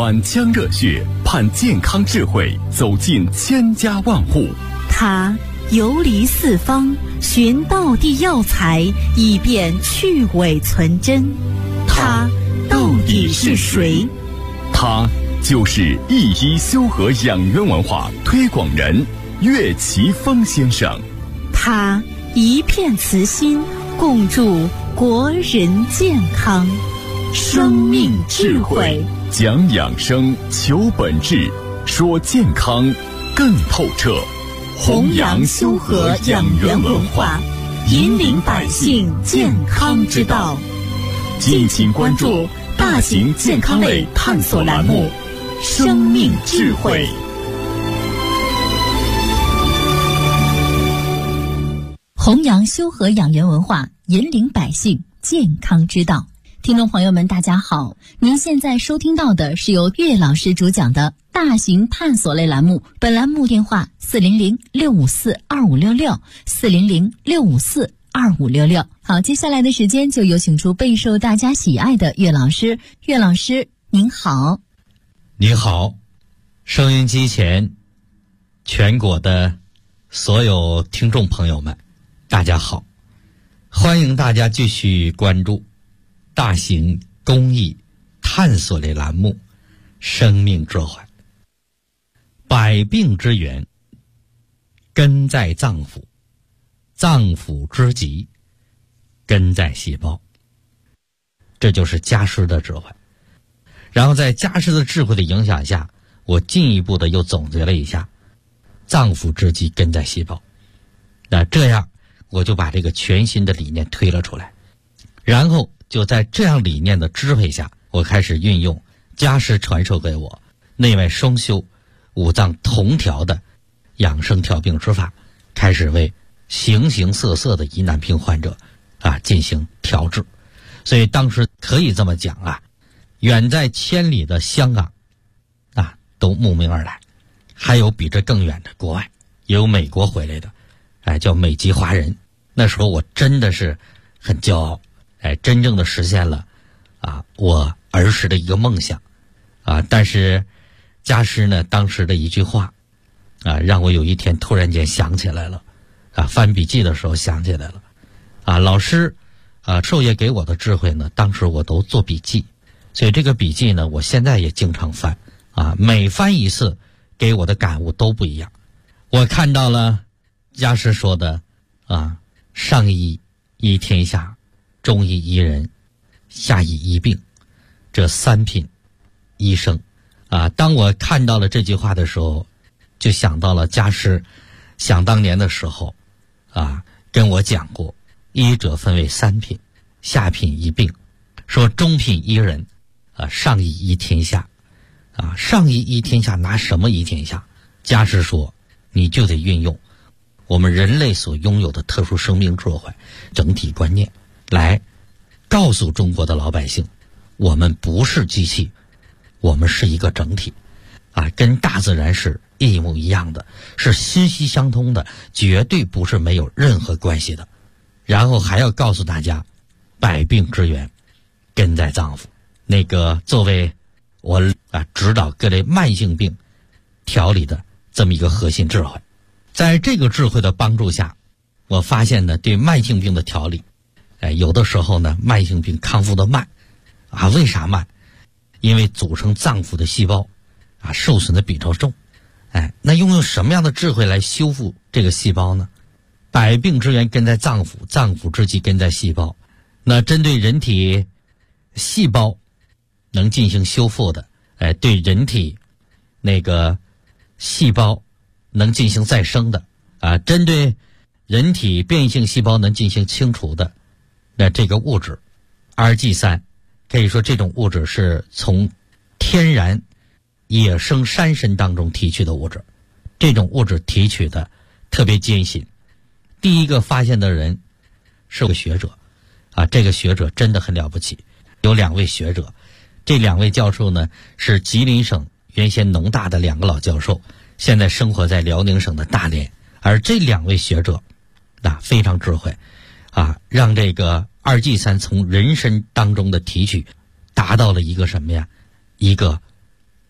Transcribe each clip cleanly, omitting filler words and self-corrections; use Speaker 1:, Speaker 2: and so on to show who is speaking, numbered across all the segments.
Speaker 1: 满腔热血，盼健康智慧走进千家万户。
Speaker 2: 他游离四方，寻道地药材，以便去伪存真。他到底是谁？
Speaker 1: 他就是一一修和养元文化推广人岳奇峰先生。
Speaker 2: 他一片慈心，共筑国人健康。生命智慧，
Speaker 1: 讲养生，求本质，说健康更透彻。
Speaker 2: 弘扬修和养元文化，引领百姓健康之道。敬请关注大型健康类探索栏目《生命智慧》。
Speaker 3: 弘扬修和养元文化，引领百姓健康之道。听众朋友们大家好，您现在收听到的是由岳老师主讲的大型探索类栏目，本栏目电话400-654-2566 400-654-2566。好，接下来的时间就有请出备受大家喜爱的岳老师。岳老师您好。
Speaker 4: 你好，收音机前全国的所有听众朋友们大家好，欢迎大家继续关注大型公益探索类栏目《生命智慧》。百病之源根在脏腑，脏腑之疾根在细胞。这就是家师的智慧。然后在家师的智慧的影响下，我进一步的又总结了一下脏腑之疾根在细胞。那这样我就把这个全新的理念推了出来，然后就在这样理念的支配下，我开始运用家师传授给我内外双修五脏同调的养生调病之法，开始为形形色色的疑难病患者进行调治。所以当时可以这么讲远在千里的香港都慕名而来，还有比这更远的国外，也有美国回来的叫美籍华人。那时候我真的是很骄傲，真正的实现了我儿时的一个梦想但是家师呢当时的一句话让我有一天突然间想起来了翻笔记的时候想起来了老师授业给我的智慧呢，当时我都做笔记，所以这个笔记呢我现在也经常翻每翻一次给我的感悟都不一样。我看到了家师说的上医医天下，中医医人，下医医病，这三品医生当我看到了这句话的时候，就想到了家师想当年的时候跟我讲过，医者分为三品，下品医病，说中品医人上医医天下上医医天下，拿什么医天下？家师说你就得运用我们人类所拥有的特殊生命智慧整体观念来告诉中国的老百姓，我们不是机器，我们是一个整体跟大自然是一模一样的，是息息相通的，绝对不是没有任何关系的。然后还要告诉大家，百病之源根在脏腑。那个作为我指导各类慢性病调理的这么一个核心智慧，在这个智慧的帮助下，我发现呢，对慢性病的调理有的时候呢慢性病康复的慢为啥慢？因为组成脏腑的细胞受损的比较重那用什么样的智慧来修复这个细胞呢？百病之源根在脏腑，脏腑之疾根在细胞。那针对人体细胞能进行修复的对人体那个细胞能进行再生的针对人体变异性细胞能进行清除的，那这个物质 RG3 可以说这种物质是从天然野生山参当中提取的物质，这种物质提取的特别艰辛。第一个发现的人是个学者这个学者真的很了不起，有2位学者，这2位教授呢是吉林省原先农大的2个老教授，现在生活在辽宁省的大连。而这2位学者非常智慧让这个2G3从人参当中的提取达到了一个什么呀？一个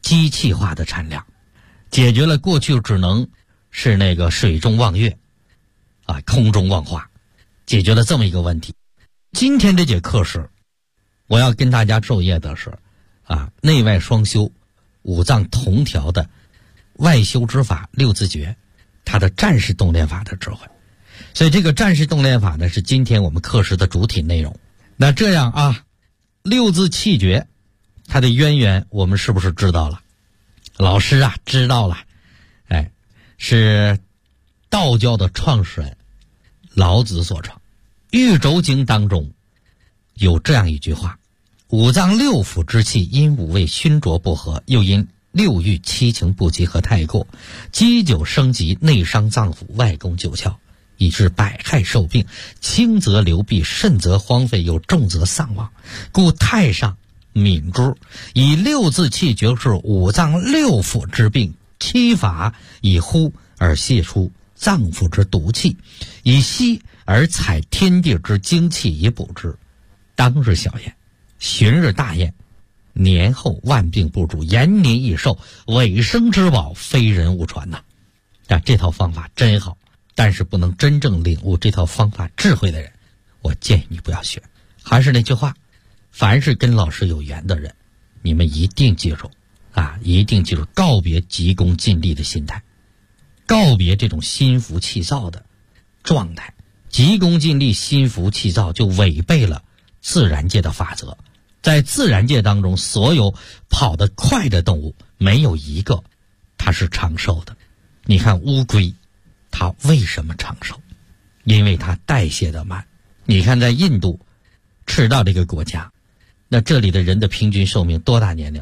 Speaker 4: 机器化的产量，解决了过去只能是那个水中望月啊，空中望花，解决了这么一个问题。今天这节课时，我要跟大家授业的是啊，内外双修、五脏同调的外修之法六字诀，它的战士动练法的智慧。所以这个战士动练法呢，是今天我们课时的主体内容。那这样啊，六字气诀它的渊源我们是不是知道了？老师啊知道了，是道教的创始人老子所创。玉轴经当中有这样一句话：五脏六腑之气因五味熏浊不和，又因六欲七情不集合太过，积久生疾，内伤脏腑，外攻九窍，以致百害受病，轻则流弊，甚则荒废，又重则丧亡。故太上敏之，以六字气诀治五脏六腑之病，七法以呼而泄出脏腑之毒气，以息而采天地之精气以补之。当日小验，旬日大验，年后万病不主，延年益寿，尾生之宝，非人勿传呐！这套方法真好，但是不能真正领悟这套方法智慧的人，我建议你不要学。还是那句话，凡是跟老师有缘的人，你们一定记住啊，一定记住告别急功近利的心态，告别这种心浮气躁的状态。急功近利、心浮气躁就违背了自然界的法则。在自然界当中，所有跑得快的动物没有一个它是长寿的。你看乌龟，它为什么长寿？因为它代谢的慢。你看在印度赤道这个国家，那这里的人的平均寿命多大年龄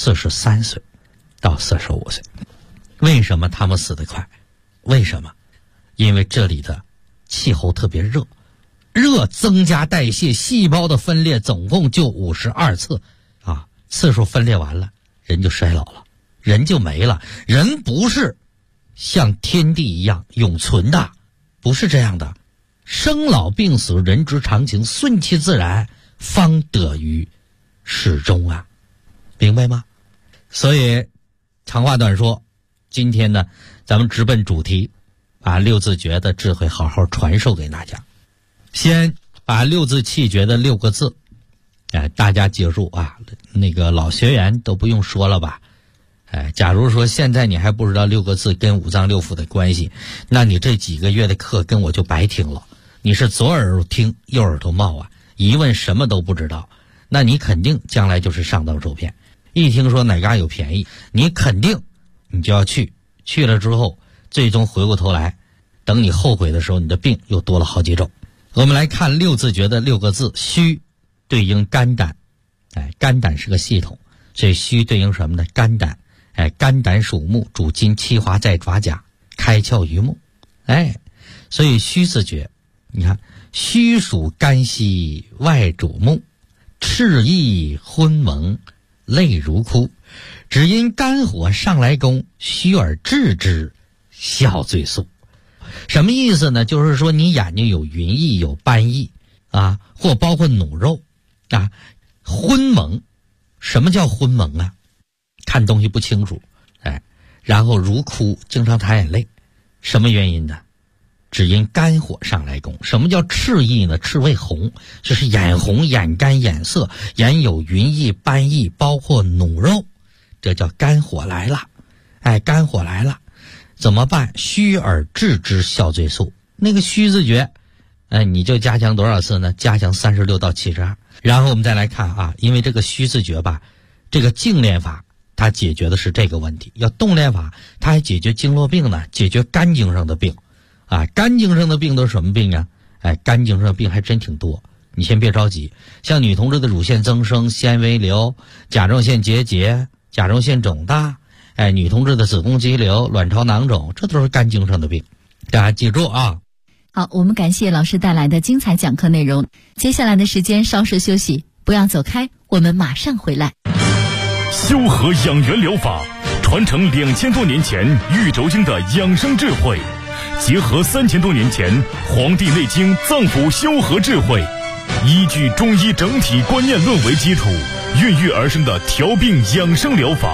Speaker 4: ？43岁到45岁。为什么他们死得快？为什么？因为这里的气候特别热，热增加代谢，细胞的分裂总共就52次啊，次数分裂完了，人就衰老了，人就没了。人不是像天地一样永存的，不是这样的。生老病死，人之常情，顺其自然，方得于始终啊，明白吗？所以长话短说，今天呢，咱们直奔主题，把六字诀的智慧好好传授给大家。先把六字气诀的6个字，大家记住啊，那个老学员都不用说了吧？假如说现在你还不知道6个字跟五脏六腑的关系，那你这几个月的课跟我就白听了。你是左耳朵听右耳朵冒啊，一问什么都不知道，那你肯定将来就是上当受骗。一听说哪嘎有便宜，你肯定你就要去了之后，最终回过头来，等你后悔的时候，你的病又多了好几种。我们来看六字诀的6个字，虚对应肝胆，肝胆是个系统，所以虚对应什么呢？肝胆，肝胆属木，主筋气华在爪甲，开窍于目，所以虚字诀，你看虚属肝息，外主目，赤意昏蒙，泪如哭，只因肝火上来攻，虚而治之，效最速。什么意思呢？就是说你眼睛有云翳，有斑翳啊，或包括努肉啊。昏蒙，什么叫昏蒙啊？看东西不清楚，然后如哭，经常淌眼泪。什么原因呢？只因肝火上来攻。什么叫赤意呢？赤为红，就是眼红、眼干、眼涩，眼有云翳、斑翳，包括努肉，这叫肝火来了。肝火来了怎么办？虚而治之，效最速。那个虚字诀，你就加强多少次呢？加强36到72。然后我们再来看啊，因为这个虚字诀吧，这个静练法它解决的是这个问题，要动练法它还解决经络病呢，解决肝经上的病啊。肝经上的病都是什么病啊？肝经上的病还真挺多。你先别着急，像女同志的乳腺增生、纤维瘤、甲状腺结节、甲状腺肿大，女同志的子宫肌瘤、卵巢囊肿，这都是肝经上的病，大家记住啊。
Speaker 3: 好，我们感谢老师带来的精彩讲课内容。接下来的时间稍事休息，不要走开，我们马上回来。
Speaker 1: 修和养元疗法传承2000多年前玉轴经的养生智慧，结合3000多年前《黄帝内经》脏腑修和智慧，依据中医整体观念论为基础，孕育而生的调病养生疗法，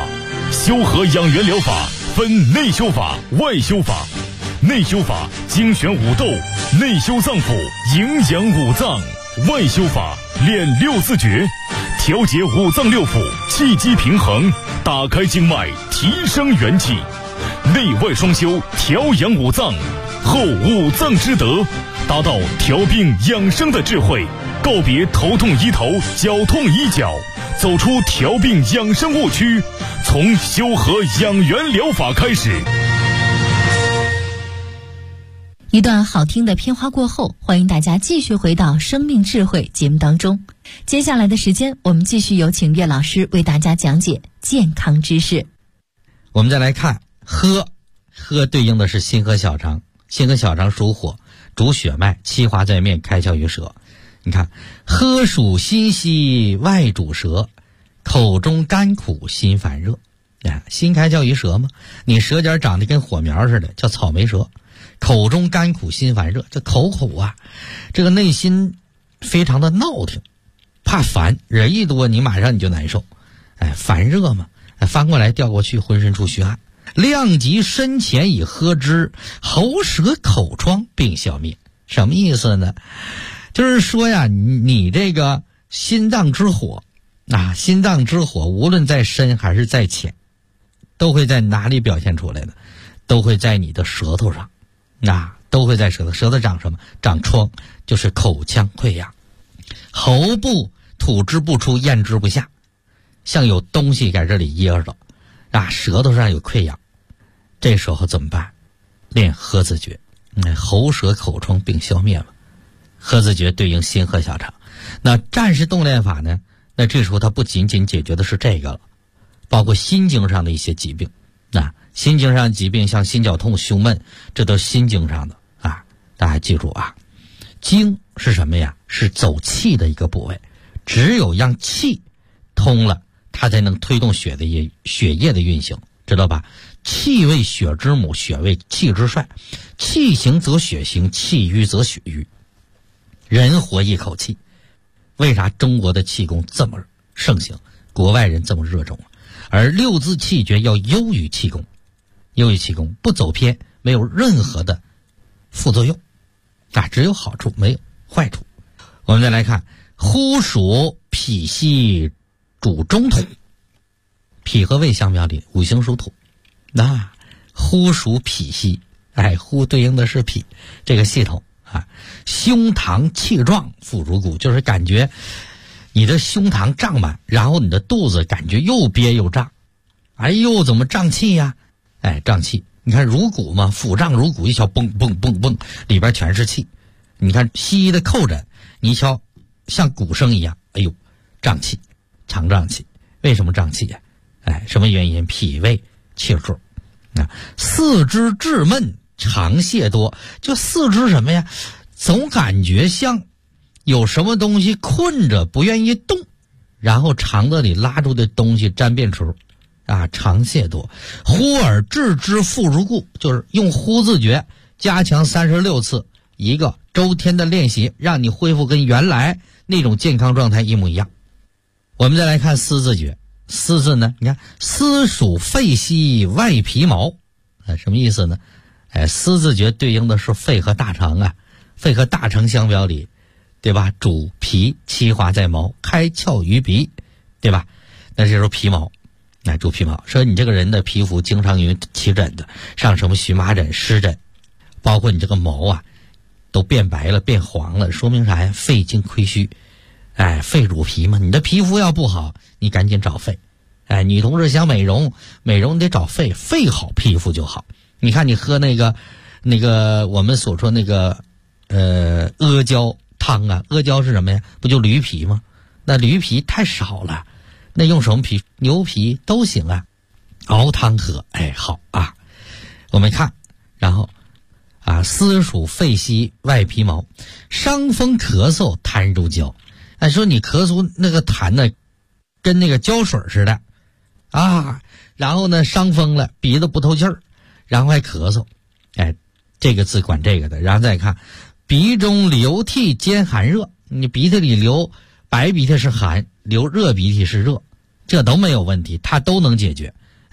Speaker 1: 修和养元疗法分内修法、外修法。内修法精选五斗，内修脏腑，营养五脏；外修法练六字诀，调节五脏六腑，气机平衡，打开经脉，提升元气。内外双修，调养五脏，后五脏之德，达到调病养生的智慧，告别头痛医头、脚痛医脚，走出调病养生误区，从修和养元疗法开始。
Speaker 3: 一段好听的片花过后，欢迎大家继续回到生命智慧节目当中。接下来的时间，我们继续有请岳老师为大家讲解健康知识。
Speaker 4: 我们再来看喝对应的是心和小肠，心和小肠属火，主血脉，气化在面，开窍于舌。你看，喝属心息，外主舌，口中甘苦，心烦热。心开窍于舌嘛，你舌尖长得跟火苗似的，叫草莓舌。口中甘苦，心烦热，这口苦啊，这个内心非常的闹腾，怕烦，人一多你马上你就难受，烦热嘛，翻过来调过去，浑身出虚汗。量及身前以喝之，喉舌口疮并消灭。什么意思呢？就是说呀，你这个心脏之火啊，心脏之火无论在深还是在浅，都会在哪里表现出来的？都会在你的舌头上。都会在舌头，舌头长什么？长疮，就是口腔溃疡，喉部吐之不出，咽之不下，像有东西在这里噎着舌头上有溃疡，这时候怎么办？练喝字诀，喉舌口疮并消灭嘛。喝字诀对应心和小肠。那战士动练法呢？那这时候它不仅仅解决的是这个了，包括心经上的一些疾病。心经上疾病像心绞痛、胸闷，这都是心经上的大家记住经是什么呀？是走气的一个部位，只有让气通了，它才能推动血液的运行，知道吧？气为血之母，血为气之帅，气行则血行，气瘀则血瘀。人活一口气，为啥中国的气功这么盛行，国外人这么热衷？而六字气诀要优于气功，不走偏，没有任何的副作用只有好处没有坏处。我们再来看，呼属脾息，主中土。脾和胃相表里，五行属土，呼属脾息，呼对应的是脾这个系统胸膛气壮，腹如鼓，就是感觉你的胸膛胀满，然后你的肚子感觉又憋又胀，怎么胀气呀？胀气，你看如鼓嘛，腹胀如鼓，一敲蹦蹦蹦蹦，里边全是气。你看西医的叩诊，你瞧像鼓声一样，胀气，常胀气。为什么胀气呀？什么原因？脾胃气数。四肢滞闷，肠泄多，就四肢什么呀？总感觉像有什么东西困着不愿意动，然后肠子里拉住的东西沾便池肠泄多。呼而置之，腹如故，就是用呼字诀加强36次，一个周天的练习，让你恢复跟原来那种健康状态一模一样。我们再来看思字诀。思字呢，你看思属肺息，外皮毛，什么意思呢？思字诀对应的是肺和大肠肺和大肠相表里，对吧？主皮，气化在毛，开窍于鼻，对吧？那这时候皮毛，主皮毛，说你这个人的皮肤经常因为起疹子，上什么荨麻疹、湿疹，包括你这个毛都变白了、变黄了，说明啥呀？肺经亏虚，肺主皮嘛，你的皮肤要不好，你赶紧找肺。女同志想美容你得找肺，肺好皮肤就好。你看你喝那个我们所说那个阿胶汤阿胶是什么呀？不就驴皮吗？那驴皮太少了，那用什么皮？牛皮都行熬汤喝，好我们看，然后思属肺息，外皮毛，伤风咳嗽，痰如胶。说你咳嗽那个痰呢，跟那个胶水似的然后呢伤风了，鼻子不透气儿，然后还咳嗽，这个字管这个的。然后再看鼻中流涕，兼寒热，你鼻子里流白鼻涕是寒，流热鼻涕是热，这都没有问题，它都能解决。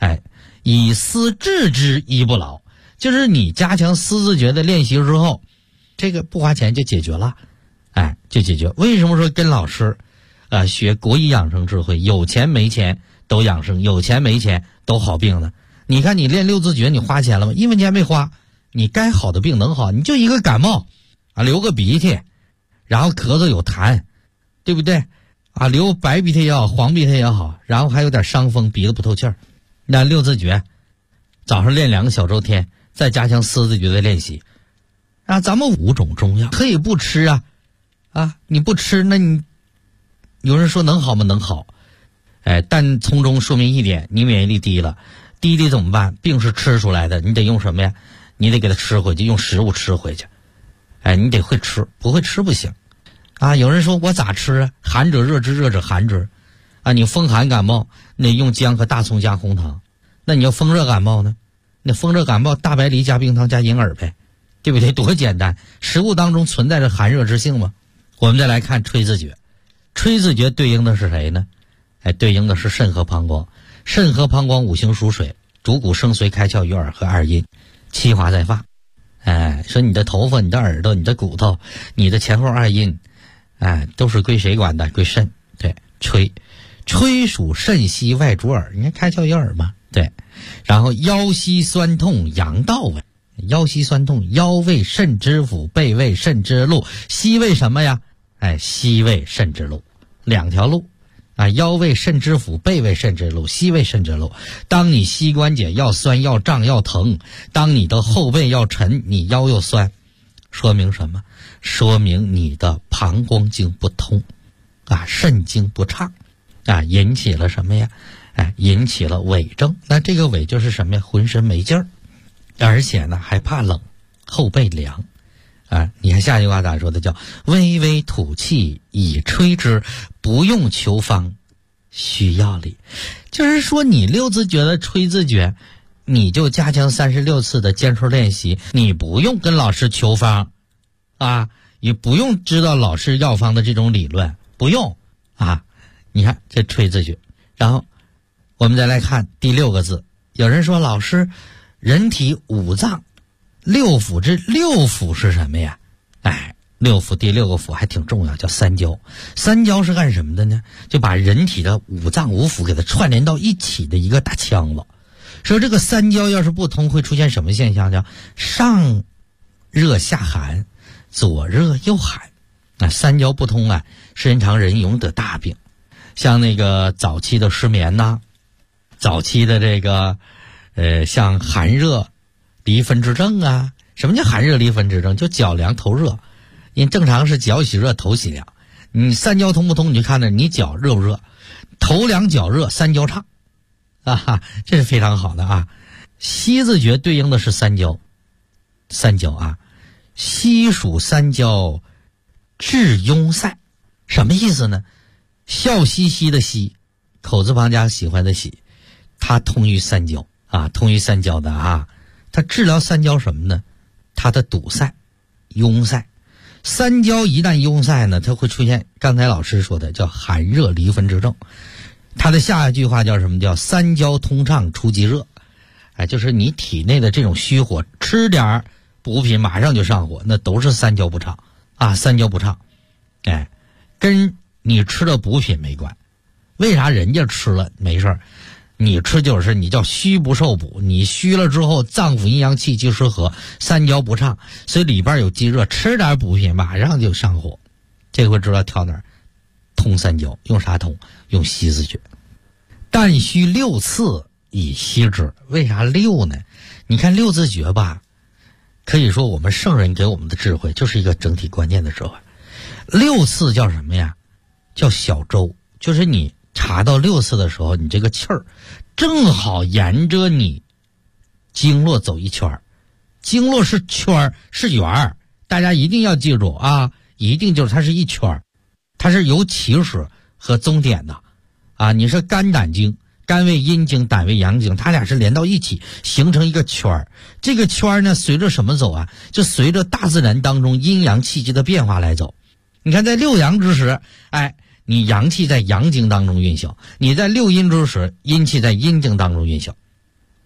Speaker 4: 以思治之亦不老，就是你加强思字诀的练习之后，这个不花钱就解决了，就解决。为什么说跟老师学国医养生智慧，有钱没钱都养生，有钱没钱都好病呢？你看你练六字诀，你花钱了吗？1分钱没花，你该好的病能好，你就一个感冒流个鼻涕，然后咳嗽有痰，对不对流白鼻涕也好，黄鼻涕也好，然后还有点伤风，鼻子不透气儿，那六字诀早上练2个小周天，再加强四字诀的练习咱们5种中药可以不吃你不吃，那你有人说能好吗？能好，但从中说明一点，你免疫力低了，低怎么办？病是吃出来的，你得用什么呀？你得给它吃回去，用食物吃回去，你得会吃，不会吃不行有人说我咋吃寒者热之，热者寒之你风寒感冒，那用姜和大葱加红糖，那你要风热感冒呢？那风热感冒大白梨加冰糖加银耳呗，对不对？多简单，食物当中存在着寒热之性吗？我们再来看吹字诀，吹字诀对应的是谁呢？对应的是肾和膀胱。肾和膀胱五行属水，主骨生髓开窍于耳和二阴，七华在发。说你的头发、你的耳朵、你的骨头、你的前后二阴都是归谁管的？归肾。对，吹属肾息外主耳，你看开窍于耳嘛。对，然后腰膝酸痛阳道位，腰膝酸痛，腰为肾之府，背为肾之路，膝为什么呀？膝为肾之路，2条路腰为肾之府，背为肾之路，膝为肾之路。当你膝关节要酸要胀要疼，当你的后背要沉，你腰又酸，说明什么？说明你的膀胱经不通肾经不畅引起了什么呀？引起了痿症。那这个痿就是什么呀？浑身没劲儿，而且呢还怕冷，后背凉你看下句话咋说的？叫微微吐气以吹之，不用求方需要力。就是说你六字诀的吹字诀，你就加强36次的坚持练习，你不用跟老师求方也不用知道老师药方的这种理论，不用你看这吹字诀。然后我们再来看第6个字，有人说老师，人体5脏6腑，这6腑是什么呀？6腑第6个腑还挺重要，叫三焦。三焦是干什么的呢？就把人体的5脏5腑给它串联到一起的一个大腔子。说这个三焦要是不通，会出现什么现象？叫上热下寒，左热右寒三焦不通时间长人容易得大病，像那个早期的失眠早期的这个像寒热离分之症什么叫寒热离分之症？就脚凉头热，因为正常是脚喜热头喜凉，你三焦通不通，你就看着你脚热不热，头凉脚热，三焦畅这是非常好的膝字诀对应的是三焦膝属三焦治壅塞，什么意思呢？笑嘻嘻的嘻，口字旁加喜欢的喜，它通于三焦通于三焦的它治疗三焦什么呢？它的堵塞壅塞。三焦一旦壅塞呢，它会出现刚才老师说的叫寒热离分之症。它的下一句话叫什么？叫三焦通畅出即热。就是你体内的这种虚火，吃点补品马上就上火，那都是三焦不畅三焦不畅跟你吃的补品没关。为啥人家吃了没事儿，你吃就是你叫虚不受补，你虚了之后脏腑阴阳气机失和，三焦不畅，所以里边有积热，吃点补品马上就上火。这回知道挑哪儿通三焦，用啥通？用膝字诀。但需6次以息之。为啥6呢？你看6字诀可以说我们圣人给我们的智慧就是一个整体观念的智慧。6次叫什么呀？叫小周，就是你查到6次的时候，你这个气儿正好沿着你经络走一圈。经络是圈是圆，大家一定要记住一定就是它是一圈，它是有起始和终点的你是肝胆经，肝为阴经，胆为阳经，它俩是连到一起形成一个圈。这个圈呢随着什么走就随着大自然当中阴阳气机的变化来走。你看在6阳之时你阳气在阳经当中运行，你在6阴之时阴气在阴经当中运行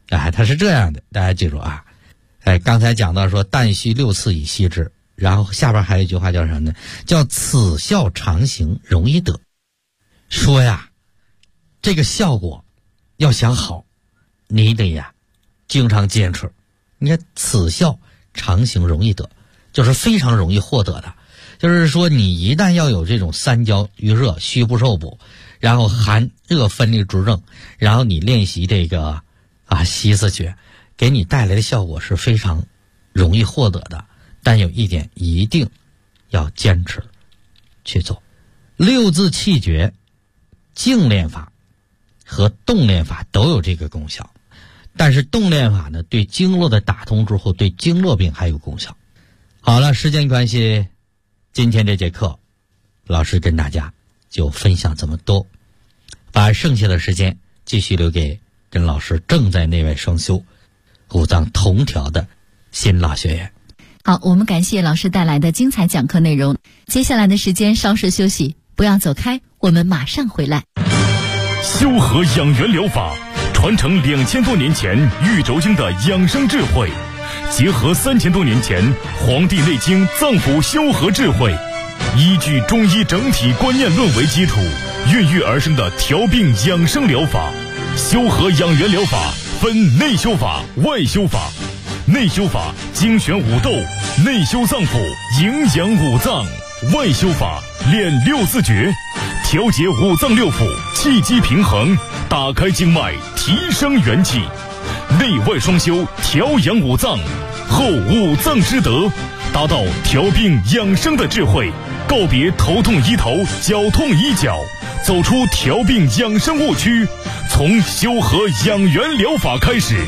Speaker 4: 哎，它是这样的，大家记住啊。哎，刚才讲到说旦夕6次以息之，然后下边还有一句话叫什么呢？叫此效常行，容易得。说呀，这个效果要想好，你得呀经常坚持。你看此效常行，容易得，就是非常容易获得的。就是说你一旦要有这种三焦遇热，虚不受补，然后寒热分离之症，然后你练习这个息四诀，给你带来的效果是非常容易获得的。但有一点一定要坚持去做。6字气诀静练法和动练法都有这个功效，但是动练法呢，对经络的打通之后，对经络病还有功效。好了，时间关系，今天这节课老师跟大家就分享这么多，把剩下的时间继续留给跟老师正在内外双修五脏同调的新老学员。
Speaker 3: 好，我们感谢老师带来的精彩讲课内容。接下来的时间稍事休息，不要走开，我们马上回来。
Speaker 1: 修和养元疗法传承2000多年前玉轴经的养生智慧，结合3000多年前《黄帝内经》脏腑修和智慧，依据中医整体观念论为基础，孕育而生的调病养生疗法。修和养元疗法分内修法、外修法。内修法精选五斗，内修脏腑，营养五脏；外修法练6字诀，调节五脏六腑，气机平衡，打开经脉，提升元气。内外双修，调养五脏，后五脏之德，达到调病养生的智慧。告别头痛医头，脚痛医脚，走出调病养生误区，从修和养元疗法开始。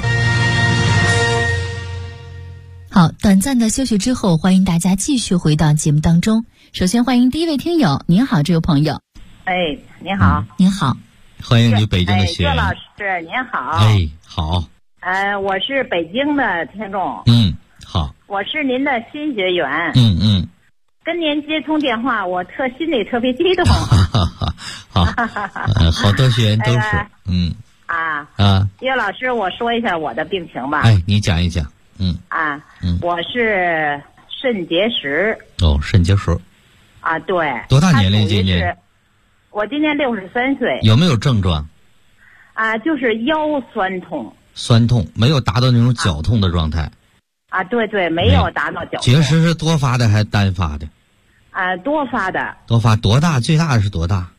Speaker 3: 好，短暂的休息之后，欢迎大家继续回到节目当中。首先欢迎第一位听友，您好，这位朋友。
Speaker 5: 哎，您好。
Speaker 3: 您好，
Speaker 4: 欢迎你北京的学员。
Speaker 5: 岳老师您好。
Speaker 4: 哎，好。
Speaker 5: 我是北京的听众。
Speaker 4: 好。
Speaker 5: 我是您的新学员。跟您接通电话，我心里特别激动。
Speaker 4: 好，好多学员都是。
Speaker 5: 岳老师，我说一下我的病情吧。
Speaker 4: 哎，你讲一讲。
Speaker 5: 我是肾结石。
Speaker 4: 肾结石。
Speaker 5: 对。
Speaker 4: 多大年龄今年？
Speaker 5: 我今年63岁。
Speaker 4: 有没有症状？
Speaker 5: 就是腰酸痛。
Speaker 4: 酸痛，没有达到那种绞痛的状态。
Speaker 5: 对，没有达到绞痛。
Speaker 4: 结石是多发的还是单发的？
Speaker 5: 多发的。
Speaker 4: 多发多大？最大的是多大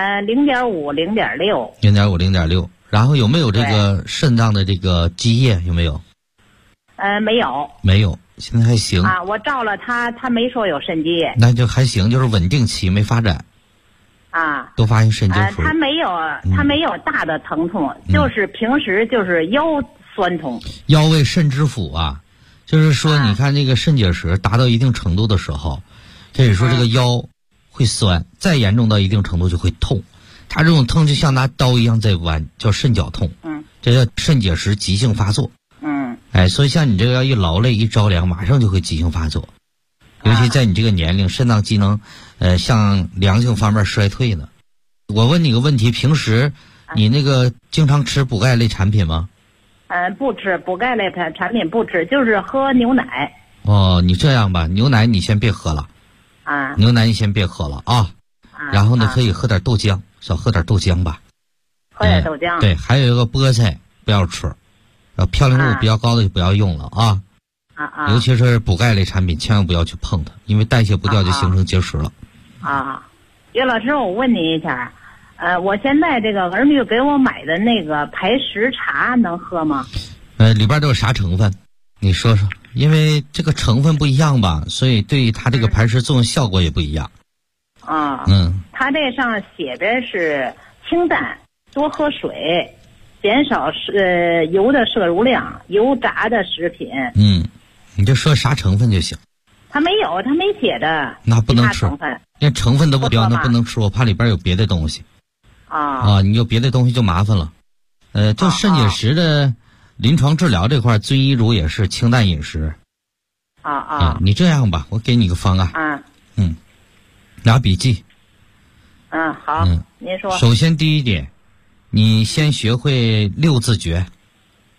Speaker 5: ？0.5、0.6。
Speaker 4: 0.5、0.6。然后有没有这个肾脏的这个积液？有没有？
Speaker 5: 没有。
Speaker 4: 没有，现在还行。
Speaker 5: 我照了他没说有肾积液。
Speaker 4: 那就还行，就是稳定期没发展。都发现肾结石。
Speaker 5: 他没有大的疼痛，就是平时就是腰酸痛。
Speaker 4: 腰为肾之府就是说你看这个肾结石达到一定程度的时候，可以说这个腰会酸，再严重到一定程度就会痛。它这种痛就像拿刀一样在剜，叫肾绞痛。这叫肾结石急性发作。所以像你这个要一劳累一着凉，马上就会急性发作。尤其在你这个年龄，肾脏机能向良性方面衰退呢。我问你个问题，平时你那个经常吃补钙类产品吗？
Speaker 5: 不吃补钙类产品，不吃，就是喝牛奶。
Speaker 4: 你这样吧，牛奶你先别喝了。牛奶你先别喝了然后呢，可以喝点豆浆，少喝点豆浆吧。
Speaker 5: 喝点豆浆。
Speaker 4: 对，还有一个菠菜不要吃。嘌呤度比较高的就不要用了尤其是补钙类产品千万不要去碰它，因为代谢不掉就形成结石了。
Speaker 5: 岳老师，我问你一下，我现在这个儿女给我买的那个排石茶能喝吗？
Speaker 4: 里边都有啥成分？你说说，因为这个成分不一样吧，所以对它这个排石作用效果也不一样。
Speaker 5: 它这上写着是清淡，多喝水。减少油的摄入量，油炸的食品。你就说啥成分就行。他没写的。那不能吃，连成分都不标，那不能吃，我怕里边有别的东西。你有别的东西就麻烦了。就肾结石的临床治疗这块，遵医嘱也是清淡饮食。你这样吧，我给你个方案。拿笔记。好。您说。首先第一点。你先学会6字诀。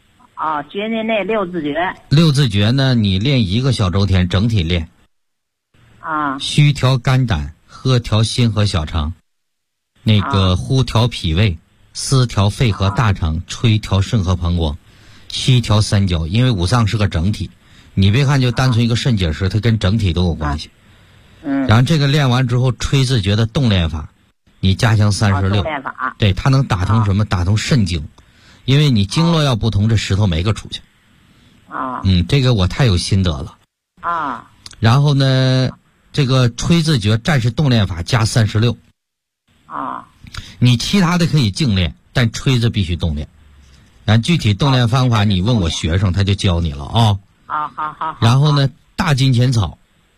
Speaker 5: 学的那6字诀。
Speaker 4: 6字诀呢，你练1个小周天，整体练。虚调肝胆，喝调心和小肠，那个呼调脾胃，思调肺和大肠，吹调肾和膀胱，吸调三焦。因为五脏是个整体，你别看就单纯一个肾结石，它跟整体都有关系。然后这个练完之后，吹字诀的动练法，你加强36。
Speaker 5: 动练法。
Speaker 4: 对，它能打通什么？打通肾经，因为你经络要不通，这石头没个出去。这个我太有心得了。然后呢，这个吹字诀战士动练法加36。你其他的可以静练，但吹字必须动练。具体动练方法你问我学生，他就教你了啊。
Speaker 5: 好。
Speaker 4: 然后呢，大金钱草。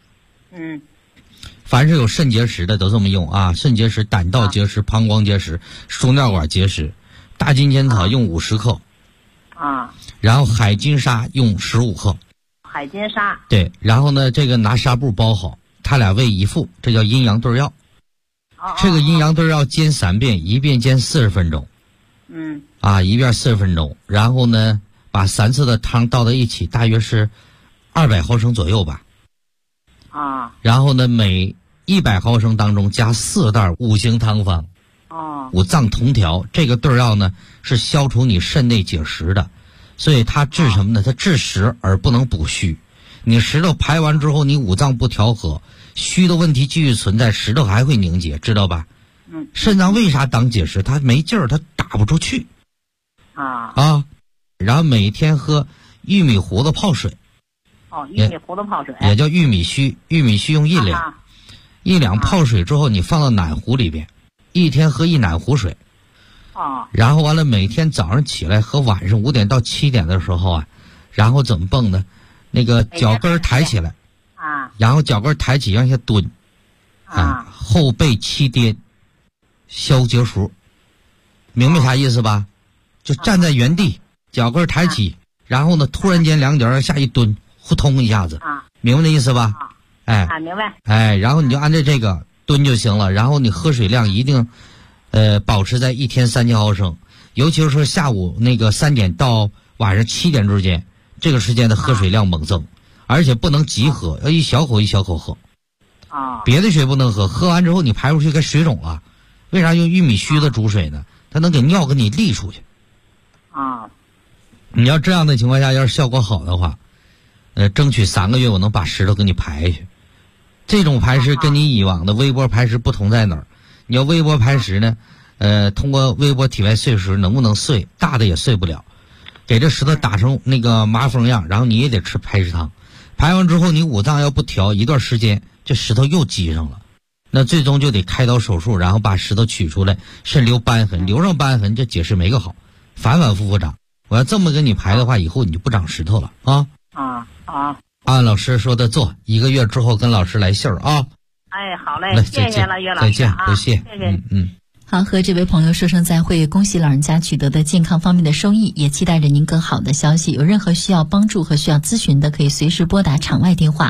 Speaker 4: 凡是有肾结石的都这么用啊，肾结石、胆道结石、膀胱结石、输尿管结石，大金钱草用50克。然后海金沙用15克。
Speaker 5: 海金沙。
Speaker 4: 对，然后呢，这个拿纱布包好，它俩为一副，这叫阴阳对药。这个阴阳对药煎3遍，一遍煎40分钟。一遍40分钟，然后呢，把3次的汤倒在一起，大约是200毫升左右吧。然后呢，每100毫升当中加4袋5行汤方。五脏同调，这个对药呢是消除你肾内结石的，所以它治什么呢？它治实而不能补虚。你石头排完之后，你五脏不调和，虚的问题继续存在，石头还会凝结，知道吧？肾脏为啥当结石？它没劲儿，它打不出去。然后每天喝玉米糊子泡水。
Speaker 5: 玉米糊子泡水
Speaker 4: 也叫玉米须，玉米须用1两，1两泡水之后，你放到暖壶里边，一天喝1暖壶水。然后完了，每天早上起来和晚上5点到7点的时候然后怎么蹦呢？那个脚跟抬起来，然后脚跟抬起往下蹲，后背7颠，消结束。明白啥意思吧？就站在原地，脚跟抬起，然后呢，突然间2脚下一蹲，呼通一下子，明白那意思吧？
Speaker 5: 明白。
Speaker 4: 然后你就按照这个蹲就行了。然后你喝水量一定，保持在1天3000毫升，尤其是说下午那个3点到晚上7点之间，这个时间的喝水量猛增，而且不能急喝，要一小口一小口喝。别的水不能喝，喝完之后你排出去该水肿了。为啥用玉米须子煮水呢？它能给尿给你沥出去。你要这样的情况下，要是效果好的话，争取3个月我能把石头给你排下去。这种排石跟你以往的微波排石不同在哪儿？你要微波排石呢，通过微波体外碎石能不能碎？大的也碎不了。给这石头打成那个麻风样，然后你也得吃排石汤。排完之后，你五脏要不调，一段时间这石头又积上了，那最终就得开刀手术，然后把石头取出来，肾留瘢痕，留上瘢痕，这结石没个好，反反复复长。我要这么跟你排的话，以后你就不长石头了啊！按老师说的做，1个月之后跟老师来信儿啊！
Speaker 5: 好嘞，谢谢了，岳老师，
Speaker 4: 再见，不谢，
Speaker 5: 谢谢。
Speaker 3: 好，和这位朋友说声再会，恭喜老人家取得的健康方面的收益，也期待着您更好的消息。有任何需要帮助和需要咨询的，可以随时拨打场外电话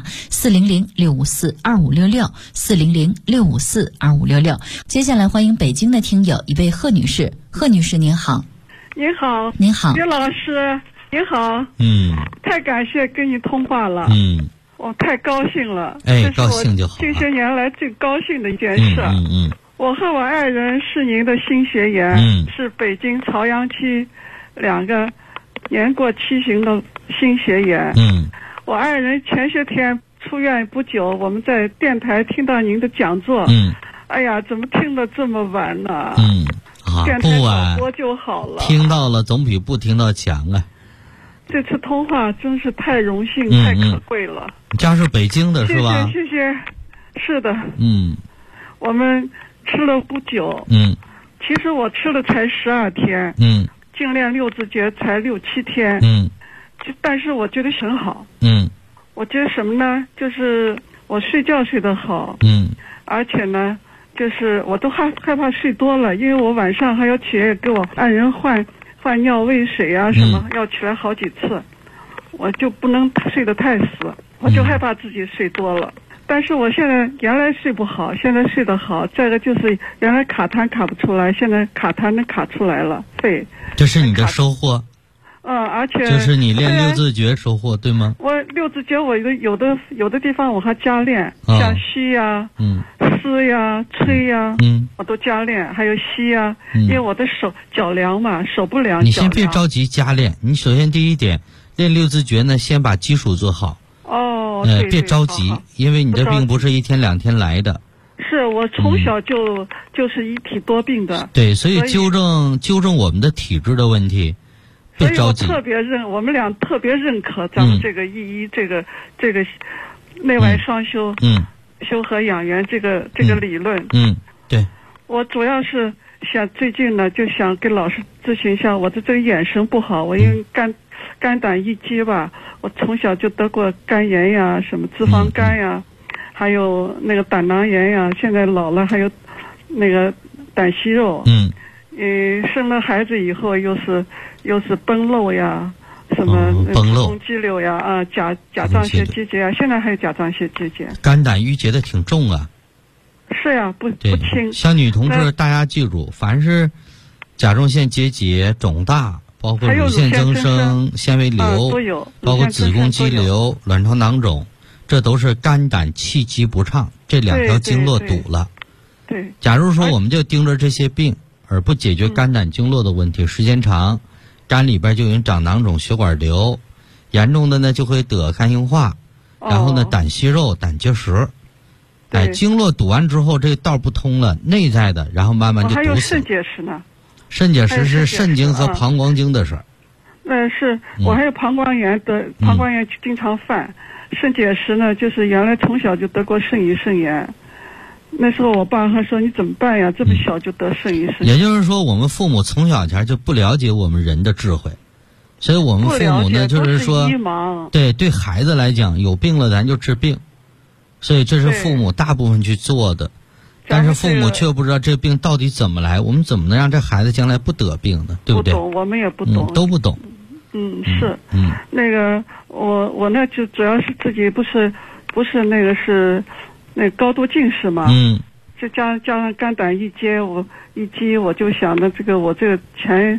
Speaker 3: 400-654-2566 400-654-2566。接下来欢迎北京的听友一位贺女士，贺女士您好。
Speaker 6: 您好，
Speaker 3: 您好，
Speaker 6: 岳老师，您好。太感谢跟你通话了。我太高兴了。
Speaker 4: 高兴就好。
Speaker 6: 这些年来最高兴的一件事。我和我爱人是您的新学员，是北京朝阳区2个年过7旬的新学员。我爱人前些天出院不久，我们在电台听到您的讲座。哎呀，怎么听得这么晚呢？电台广播就好了。
Speaker 4: 听到了总比不听到强啊。
Speaker 6: 这次通话真是太荣幸，太可贵了。
Speaker 4: 你家是北京的是吧？
Speaker 6: 谢谢。是的。我们吃了不久。其实我吃了才12天。静练6字诀才6、7天。但是我觉得很好。我觉得什么呢？就是我睡觉睡得好。而且呢，就是我都害怕睡多了，因为我晚上还要起来给我爱人换尿喂水啊什么，要起来好几次，我就不能睡得太死，我就害怕自己睡多了。但是我现在原来睡不好，现在睡得好。再一个就是原来卡痰卡不出来，现在卡痰能卡出来了，肺。
Speaker 4: 这是你的收获。
Speaker 6: 而且
Speaker 4: 就是你练六字诀收获对吗？
Speaker 6: 我六字诀我有的地方我还加练，像虚呀、思呀、吹呀，我都加练，还有吸呀，因为我的脚凉嘛，手不凉。
Speaker 4: 你先别着急加练，你首先第一点练六字诀呢，先把基础做好。
Speaker 6: 对，
Speaker 4: 别着急，因为你这病不是一天两天来的。
Speaker 6: 是我从小就是一体多病的。
Speaker 4: 对，所以纠正我们的体质的问题。别着急，
Speaker 6: 我们俩特别认可咱们这个这个内外双修，修和养元这个理论。
Speaker 4: 对。
Speaker 6: 我主要是最近呢，就想跟老师咨询一下，我的这个眼神不好，我因为肝胆易激吧，我从小就得过肝炎呀，什么脂肪肝呀，还有那个胆囊炎呀，现在老了还有那个胆息肉。生了孩子以后又是崩漏呀，什么
Speaker 4: 崩漏、
Speaker 6: 肌瘤呀，甲状腺结节啊，现在还有甲状腺结节。
Speaker 4: 肝胆郁结的挺重啊。
Speaker 6: 是呀，不轻。
Speaker 4: 像女同志，大家记住，凡是甲状腺结节、肿大，包括乳腺增生、纤维瘤，
Speaker 6: 都有，
Speaker 4: 包括子宫肌瘤、卵巢囊肿，这都是肝胆气机不畅，这两条经络堵了。
Speaker 6: 对。
Speaker 4: 假如说我们就盯着这些病，而不解决肝胆经络的问题，时间长，肝里边就有长囊肿、血管瘤，严重的呢就会得肝硬化，然后呢胆息肉、胆结石。经络堵完之后，这个道不通了，内在的，然后慢慢就堵死。
Speaker 6: 还有肾结石呢。
Speaker 4: 肾结石是肾经和膀胱经的事儿。
Speaker 6: 是我还有膀胱炎膀胱炎经常犯。肾结石呢，就是原来从小就得过肾盂肾炎。那时候我爸还说你怎么办呀？这么小就得肾盂肾炎。
Speaker 4: 也就是说，我们父母从小前就不了解我们人的智慧，所以我们父母呢，就是说，对孩子来讲，有病了咱就治病，所以这是父母大部分去做的。但是父母却不知道这病到底怎么来，我们怎么能让这孩子将来不得病呢？对不对？
Speaker 6: 不懂，我们也不懂，
Speaker 4: 都不懂。
Speaker 6: 是。那个我呢就主要是自己不是那个是那高度近视嘛。就加上肝胆易激，我就想着我这个前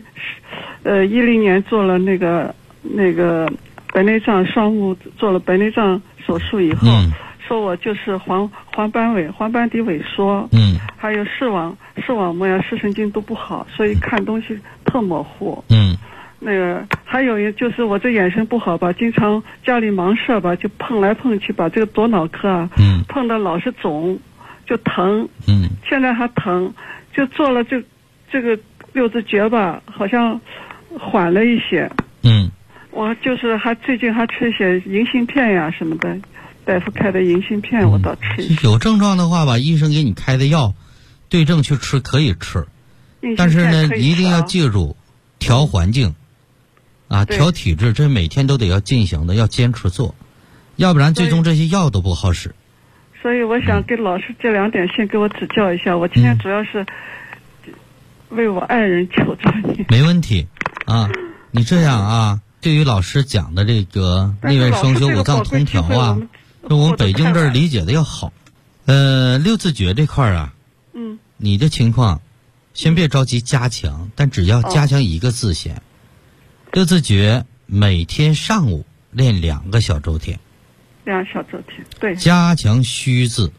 Speaker 6: 10年做了那个白内障双目，做了白内障手术以后。说我就是黄斑底萎缩，还有视网膜呀、视神经都不好，所以看东西特模糊。那个还有就是我这眼神不好吧，经常家里忙事吧，就碰来碰去，把这个左脑壳啊，碰到老是肿，就疼。现在还疼，就做了这个六字诀吧，好像缓了一些。我就是最近还吃一些银杏片呀什么的。大夫开的银杏片我倒吃一些。
Speaker 4: 有症状的话吧，医生给你开的药对症去吃可以吃，但是呢一定要记住调环境调体质，这每天都得要进行的，要坚持做，要不然最终这些药都不好使。
Speaker 6: 所以我想跟老师这2点先给我指教一下。我今天主要是为我爱人求助你。
Speaker 4: 没问题你这样对于老师讲的这个内外双修五脏通调我们北京这儿理解的要好。六字诀这块儿你的情况先别着急加强，但只要加强一个字先。六字诀每天上午练2个小周天。
Speaker 6: 2小周天，对。
Speaker 4: 加强虚字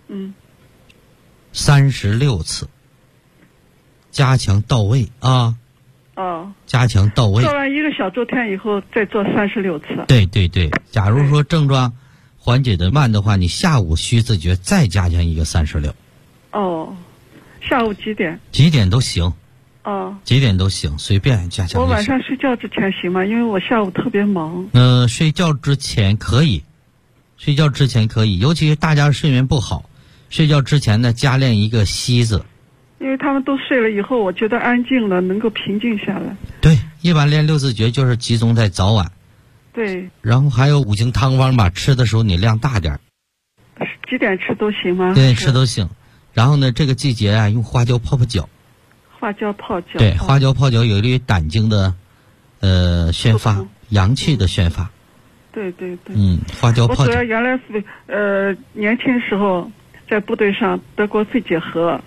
Speaker 4: 36次，加强到位加强到位。
Speaker 6: 做完1个小周天以后再做36次。
Speaker 4: 对，假如说症状缓解的慢的话，你下午虚字诀再加强一个36。
Speaker 6: 下午几点？
Speaker 4: 几点都行。几点都行，随便加强。
Speaker 6: 我晚上睡觉之前行吗？因为我下午特别忙。
Speaker 4: 睡觉之前可以，尤其是大家睡眠不好，睡觉之前呢加练一个息字。
Speaker 6: 因为他们都睡了以后，我觉得安静了，能够平静下来。
Speaker 4: 对，一般练六字诀就是集中在早晚。
Speaker 6: 对。
Speaker 4: 然后还有5行汤方吧，吃的时候你量大点。
Speaker 6: 几点吃都行吗？
Speaker 4: 对，吃都行。然后呢，这个季节用花椒泡泡脚。
Speaker 6: 花椒泡脚。
Speaker 4: 对，花椒泡脚有利于胆经的宣发，阳气的宣发。
Speaker 6: 对。
Speaker 4: 花椒泡脚。
Speaker 6: 我主要原来年轻时候在部队上得过肺结核。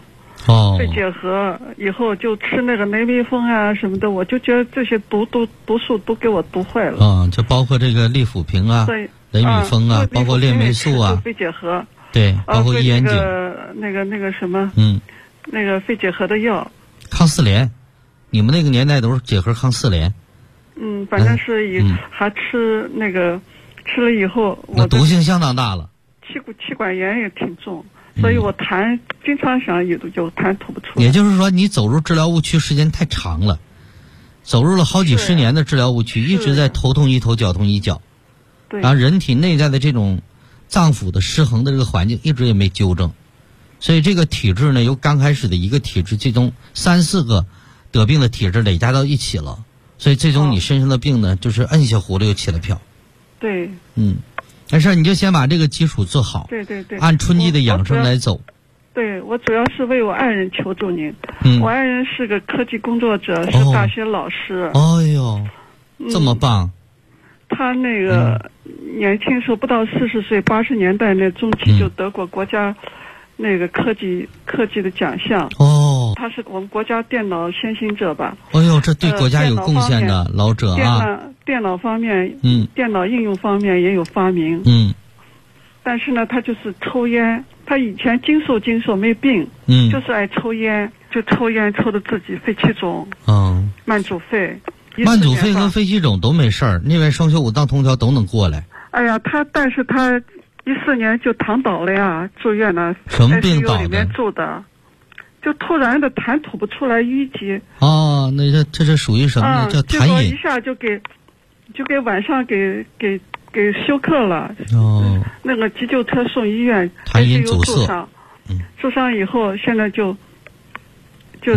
Speaker 6: 肺结核，以后就吃那个雷密风啊什么的，我就觉得这些毒素都给我毒坏了。
Speaker 4: 就包括这个利辅平啊，雷密风啊，包括链霉素啊，
Speaker 6: 肺结核。
Speaker 4: 对，包括伊眼井。
Speaker 6: 那个什么，那个肺结核的药。
Speaker 4: 抗四联，你们那个年代都是结核抗四联。
Speaker 6: 反正是还吃那个，吃了以后，
Speaker 4: 那毒性相当大了。
Speaker 6: 气管炎也挺重，所以我痰经常想有痰吐不出来。
Speaker 4: 也就是说，你走入治疗误区时间太长了，走入了好几十年的治疗误区，一直在头痛医头，脚痛医脚。
Speaker 6: 对。
Speaker 4: 然后人体内在的这种脏腑的失衡的这个环境一直也没纠正，所以这个体质呢，由刚开始的一个体质，最终3、4个得病的体质累加到一起了，所以最终你身上的病呢，就是摁下葫芦又起了瓢。
Speaker 6: 对。
Speaker 4: 没事，你就先把这个基础做好。
Speaker 6: 对，
Speaker 4: 按春季的养生来走。
Speaker 6: 对，我主要是为我爱人求助您。我爱人是个科技工作者，是大学老师。
Speaker 4: 哎呦，这么棒！
Speaker 6: 他那个年轻时候不到40岁，80年代那中期就得过国家那个科技的奖项。他是我们国家电脑先行者吧？
Speaker 4: 哎呦，这对国家有贡献的老者啊！
Speaker 6: 电脑方面，电脑应用方面也有发明。但是呢，他就是抽烟。他以前经受没病，就是爱抽烟，就抽烟抽的自己肺气肿。慢阻肺。
Speaker 4: 慢阻肺和肺气肿都没事儿，那边双丘五脏通调都能过来。
Speaker 6: 哎呀，但是他14年就躺倒了呀，住院了，
Speaker 4: 什么病倒的？
Speaker 6: 里面住的，就突然的痰吐不出来，淤积。
Speaker 4: 那这是属于什么呢？叫痰饮。
Speaker 6: 一下就给晚上给休克了。那个急救车送医院，
Speaker 4: 痰饮阻塞。
Speaker 6: 住上以后，现在就有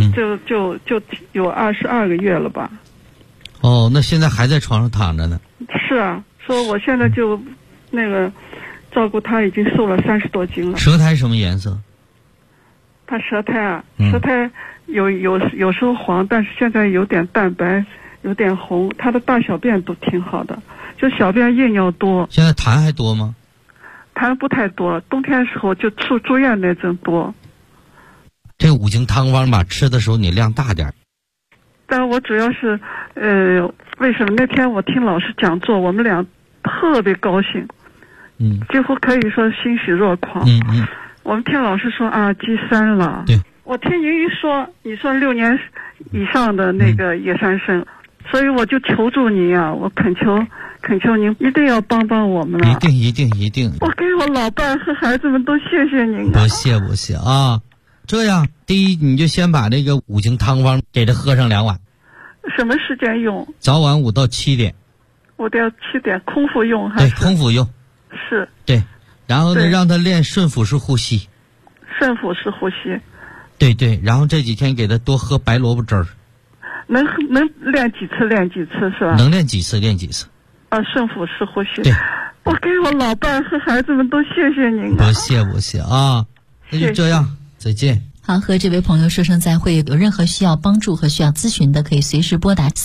Speaker 6: 22个月了吧。
Speaker 4: 那现在还在床上躺着呢。
Speaker 6: 是啊，说我现在就那个照顾他，已经瘦了30多斤了。
Speaker 4: 舌苔什么颜色？
Speaker 6: 他舌苔啊，舌苔有时候黄，但是现在有点淡白，有点红。他的大小便都挺好的，就小便夜尿多。
Speaker 4: 现在痰还多吗？
Speaker 6: 痰不太多，冬天时候就住院那阵多。
Speaker 4: 这5经汤方吧，吃的时候你量大点。
Speaker 6: 但我主要是，为什么那天我听老师讲座，我们俩特别高兴，几乎可以说欣喜若狂。我们听老师说啊，G3了。
Speaker 4: 对。
Speaker 6: 我听您一说，你说6年以上的那个野山参，所以我就求助您啊，我恳求您一定要帮帮我们了。
Speaker 4: 一定。
Speaker 6: 我给我老伴儿和孩子们都谢谢您啊。
Speaker 4: 不谢啊。这样，第一，你就先把这个5经汤方给他喝上2碗。
Speaker 6: 什么时间用？
Speaker 4: 早晚5到7点。
Speaker 6: 5到7点，空腹用还是？
Speaker 4: 对，空腹用。
Speaker 6: 是。
Speaker 4: 对，然后呢，让他练顺腹式呼吸。
Speaker 6: 顺腹式呼吸。
Speaker 4: 对，然后这几天给他多喝白萝卜汁儿。
Speaker 6: 能练几次是吧？
Speaker 4: 能练几次练几次。
Speaker 6: 顺腹式呼吸。
Speaker 4: 对。
Speaker 6: 我给我老伴和孩子们都谢谢您啊。
Speaker 4: 不谢啊。那就这样，再见。
Speaker 3: 好，和这位朋友说声再会。有任何需要帮助和需要咨询的，可以随时拨打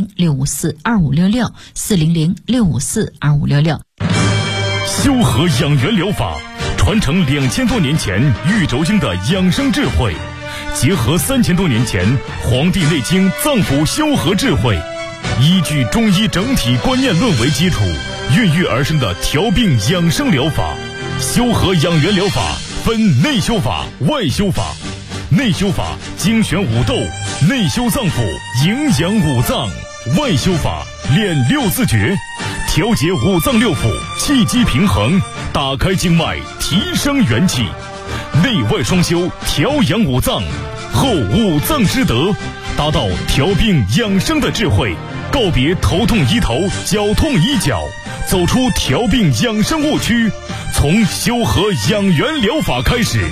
Speaker 3: 400-654-2566，400-654-2566。
Speaker 1: 修和养元疗法传承2000多年前玉轴经的养生智慧，结合3000多年前《黄帝内经》脏腑修和智慧，依据中医整体观念论为基础，孕育而生的调病养生疗法。修和养元疗法分内修法、外修法。内修法精选五斗，内修脏腑，营养五脏；外修法练6字诀，调节五脏六腑，气机平衡，打开经脉，提升元气。内外双修，调养五脏，后五脏之德，达到调病养生的智慧。告别头痛医头，脚痛医脚，走出调病养生误区，从修和养元疗法开始。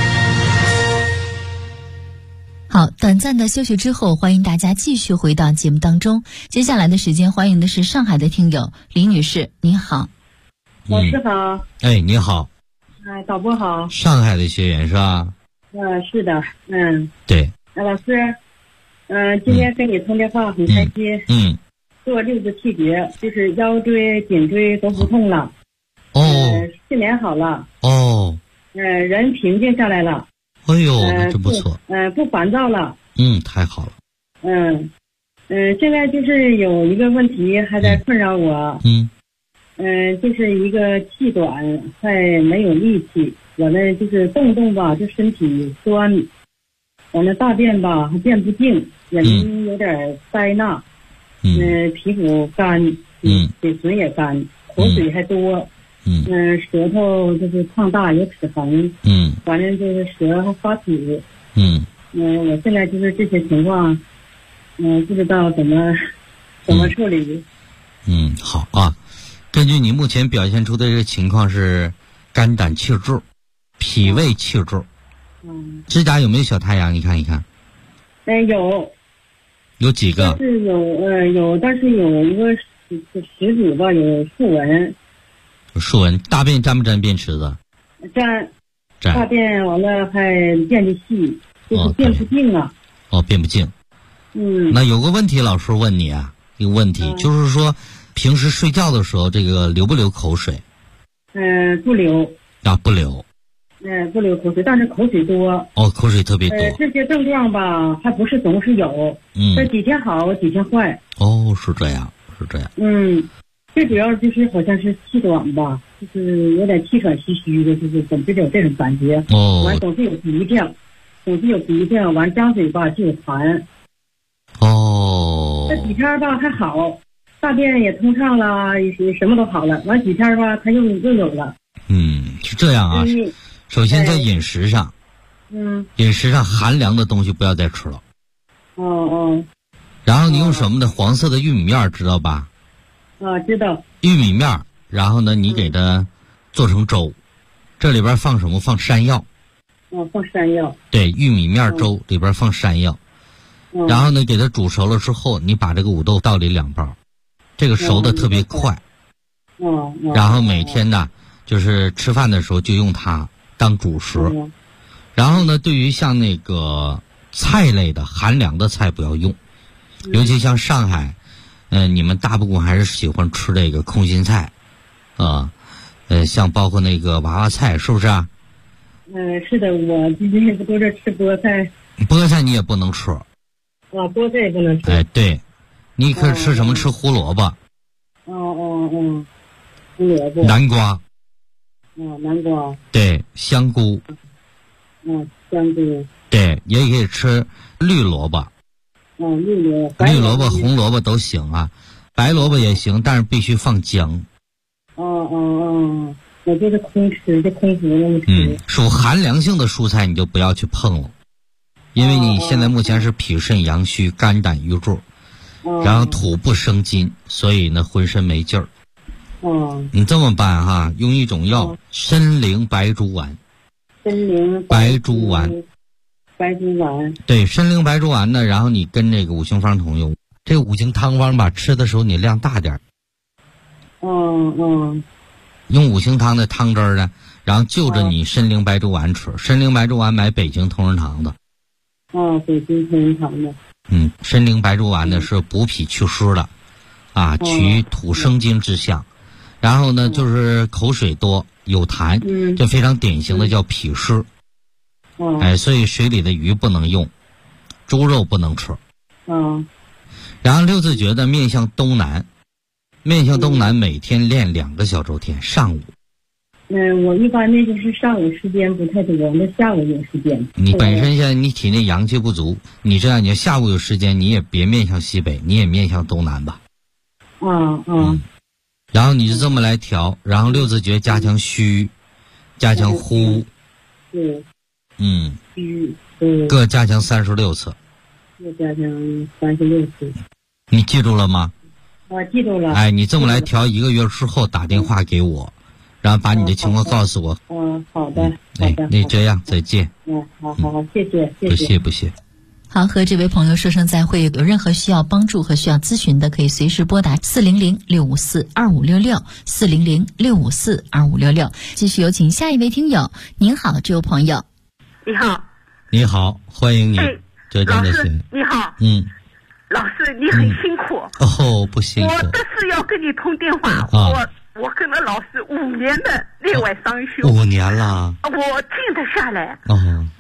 Speaker 3: 好，短暂的休息之后，欢迎大家继续回到节目当中。接下来的时间，欢迎的是上海的听友李女士，您好。
Speaker 7: 老师好。
Speaker 4: 你好。
Speaker 7: 导播好。
Speaker 4: 上海的学员是吧？
Speaker 7: 是的，
Speaker 4: 对。
Speaker 7: 老师，今天跟你通电话很开心。做6字气诀，就是腰椎、颈椎都不痛了。睡眠好了。人平静下来了。
Speaker 4: 哎呦，那真不错。
Speaker 7: 不烦躁了。
Speaker 4: 太好了。
Speaker 7: 现在就是有一个问题还在困扰我。就是一个气短，还没有力气。我呢就是动动吧，就身体酸。我那大便吧还便不净，眼睛有点呆纳。皮肤干，嘴唇也干，口水还多。舌头就是胖大，有齿痕。反正就是舌还发紫。我现在就是这些情况，不知道怎么处理。
Speaker 4: 好啊。根据你目前表现出的这个情况是肝胆气滞、脾胃气滞。指甲有没有小太阳？你看一看。
Speaker 7: 有。
Speaker 4: 有几个？
Speaker 7: 是有，但是有一个食指吧，有竖纹。
Speaker 4: 有竖纹，大便沾不沾便池子？
Speaker 7: 沾。大便完了还便的细，就是便不净啊。
Speaker 4: 便不净。那有个问题，老师问你啊，一个问题就是说。平时睡觉的时候，这个流不流口水？
Speaker 7: 不流。
Speaker 4: 不流。
Speaker 7: 不流口水，但是口水多。
Speaker 4: 口水特别多。
Speaker 7: 这些症状吧，还不是总是有。这几天好，几天坏。
Speaker 4: 是这样。
Speaker 7: 最主要就是好像是气短吧，就是有点气喘吁吁的，就是总是有这种感觉。完总是有鼻涕，完张嘴吧就有痰。这几天吧还好。大便也通畅了，什么都好了。完几天吧，他又有了。
Speaker 4: 是这样啊。首先在饮食上，饮食上寒凉的东西不要再吃了。然后你用什么的？黄色的玉米面知道吧？
Speaker 7: 知道。
Speaker 4: 玉米面，然后呢，你给它做成粥，这里边放什么？放山药。
Speaker 7: 放山药。
Speaker 4: 对，玉米面粥里边放山药。然后呢，给它煮熟了之后，你把这个五豆倒里2包。这个熟的特别快。然后每天呢，就是吃饭的时候就用它当主食。然后呢，对于像那个菜类的寒凉的菜不要用，尤其像上海，你们大部分还是喜欢吃这个空心菜，像包括那个娃娃菜，是不是啊？
Speaker 7: 是的，我今天不都是吃菠菜。
Speaker 4: 菠菜你也不能吃。
Speaker 7: 菠菜也不能吃。
Speaker 4: 对。你可以吃什么？吃胡萝卜。
Speaker 7: 胡萝卜。
Speaker 4: 南瓜。
Speaker 7: 南瓜。
Speaker 4: 对，香菇。
Speaker 7: 香菇。
Speaker 4: 对，也可以吃绿萝卜。绿萝卜、红萝卜都行啊，白萝卜也行，但是必须放姜。
Speaker 7: 我就是空吃，就空腹那么吃。
Speaker 4: 属寒凉性的蔬菜你就不要去碰了，因为你现在目前是脾肾阳虚、肝胆郁滞。然后土不生金，所以呢浑身没劲儿。你这么办哈，用一种药参苓白术丸。
Speaker 7: 参苓
Speaker 4: 白术丸。对，参苓白术丸呢，然后你跟这个五行方同用。这个五行汤方吧，吃的时候你量大点。用五行汤的汤汁呢，然后就着你参苓白术丸吃。参苓白术丸买北京同仁堂的。
Speaker 7: 北京同仁堂的。
Speaker 4: 参苓白术丸呢是补脾祛湿的，取土生金之象，然后呢就是口水多有痰，这非常典型的叫脾湿。所以水里的鱼不能用，猪肉不能吃。然后六字诀的面向东南，每天练2个小周天，上午。
Speaker 7: 我一般那就是上午时间不太多，那下午有时间。
Speaker 4: 你本身现在你体内阳气不足，你这样你下午有时间，你也别面向西北，你也面向东南吧。然后你就这么来调，然后六字诀加强虚，加强呼。各加强36次。
Speaker 7: 各加强36次。
Speaker 4: 你记住了吗？
Speaker 7: 我记住了。
Speaker 4: 你这么来调1个月之后打电话给我。然后把你的情况告诉我。
Speaker 7: 好的。
Speaker 4: 那这样再见。
Speaker 7: 好，谢
Speaker 4: 谢。不谢。
Speaker 3: 好，和这位朋友说声再会。有任何需要帮助和需要咨询的，可以随时拨打400-654-2566 400-654-2566。继续有请下一位听友。您好，这位朋友。
Speaker 4: 你好，欢迎你。浙江的
Speaker 8: 老师你好。老师你很辛苦。
Speaker 4: 不辛苦。
Speaker 8: 我这是要跟你通电话。我跟了老师5年的内外双修。
Speaker 4: 5年了。
Speaker 8: 我静得下来。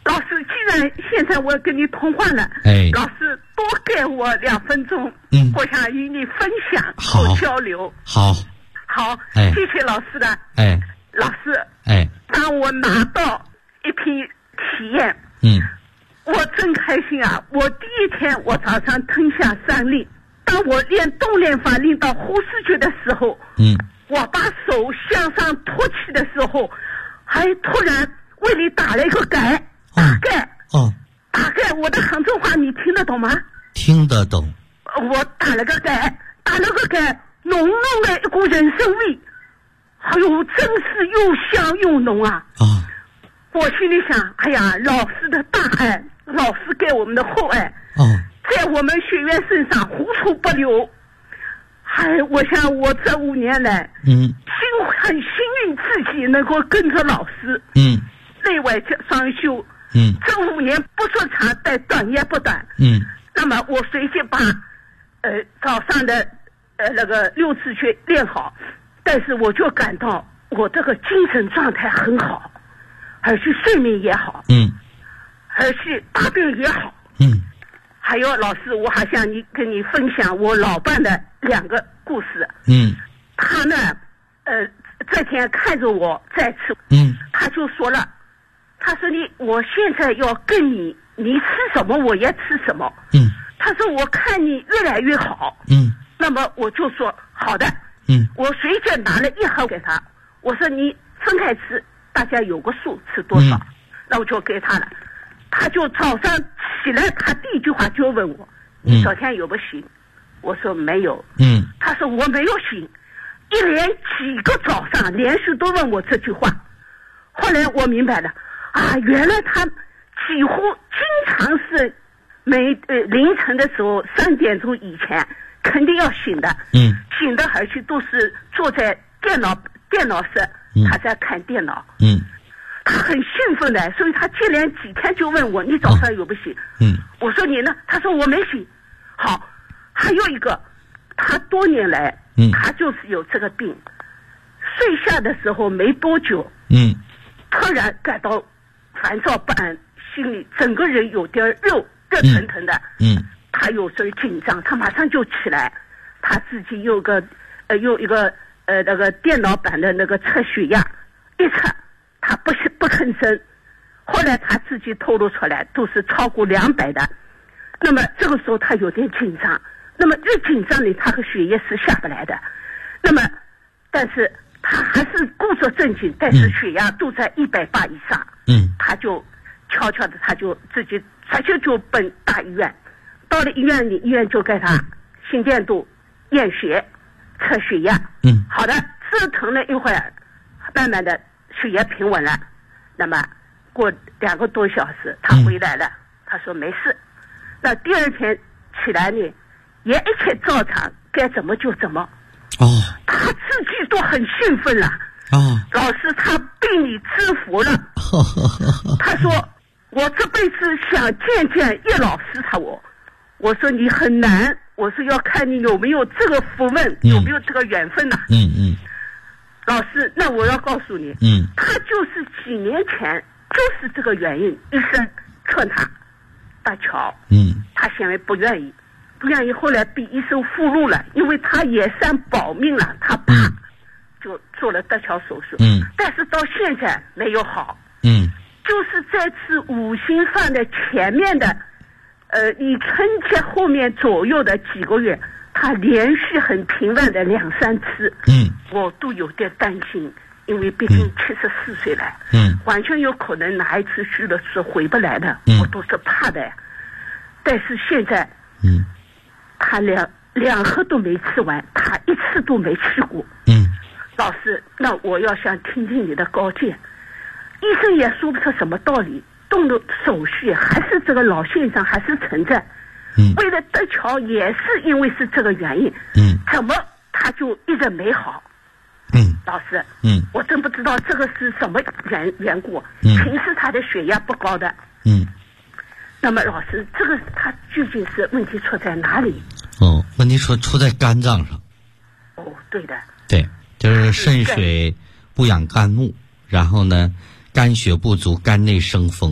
Speaker 8: 老师，既然现在我跟你通话了，老师多给我2分钟，我想与你分享和交流。
Speaker 4: 好，
Speaker 8: 谢谢老师的。老师，当我拿到一批体验，我真开心啊！我第一天我早上吞下3粒，当我练动练法练到呼吸觉的时候，我把手向上托起的时候，还突然胃里打了一个嗝，打嗝，我的杭州话你听得懂吗？
Speaker 4: 听得懂。
Speaker 8: 我打了个嗝，浓浓的一股人参味，哎呦，真是又香又浓啊！我心里想，哎呀，老师的大爱，老师给我们的厚爱，在我们学员身上无处不流。我想我这5年来，很幸运自己能够跟着老师，内外双修，这5年不说长，但短也不短。那么我随即把早上的那个6次去练好，但是我就感到我这个精神状态很好，而且睡眠也好，而且大便也好，还有老师，我还想跟你分享我老伴的2个故事。他呢，这天看着我在吃，他就说了，他说我现在要跟你吃什么我也吃什么。他说我看你越来越好。那么我就说好的。我随着拿了1盒给他，我说你分开吃，大家有个数吃多少。那我就给他了。他就早上起来，他第一句话就问我，你昨天有没有醒？我说没有。他说我没有醒，一连几个早上连续都问我这句话。后来我明白了，原来他几乎经常是凌晨的时候3点钟以前肯定要醒的，醒的而且都是坐在电脑室，他在看电脑，他很兴奋的，所以他接连几天就问我，你早上有没有醒？我说你呢？他说我没醒。好，还有一个，他多年来，他就是有这个病，睡下的时候没多久，突然感到烦躁不安，心里整个人有点热腾腾的，他有时候紧张，他马上就起来，他自己有一个那个电脑版的那个测血压，一测他不吭声，后来他自己透露出来都是超过200的，那么这个时候他有点紧张，那么越紧张呢，他和血液是下不来的，那么但是他还是故作镇静，但是血压都在180以上，他就悄悄的他就自己直接就奔大医院，到了医院里，医院就给他心电图、验血、测血压，好的，折腾了一会儿，慢慢的血压平稳了，那么过2个多小时他回来了，他说没事，那第2天起来呢，也一切照常，该怎么就怎么，他自己都很兴奋了，老师他被你制服了，他说我这辈子想见见叶老师，我说你很难，我说要看你有没有这个福分，有没有这个缘分呐。老师，那我要告诉你，他就是几年前就是这个原因，医生劝他搭桥，他显然不愿意，后来被医生附录了，因为他也算保命了，他怕就做了搭桥手术，但是到现在没有好，就是这次5星饭的前面的你春节后面左右的几个月，他连续很平稳的2、3次，我都有点担心，因为毕竟74岁了，完全有可能哪一次去了是回不来的，我都是怕的。但是现在，他两盒都没吃完，他1次都没吃过。老师，那我要想听听你的高见。医生也说不出什么道理，动了手续还是这个老先生还是存在，为了搭桥也是因为是这个原因，怎么他就一直没好？老师，我真不知道这个是什么缘故，平时他的血压不高的，那么老师，这个他究竟是问题出在哪里？
Speaker 4: 问题出在肝脏上。
Speaker 8: 对的，
Speaker 4: 对，就是肾水不养肝木，然后呢肝血不足，肝内生风，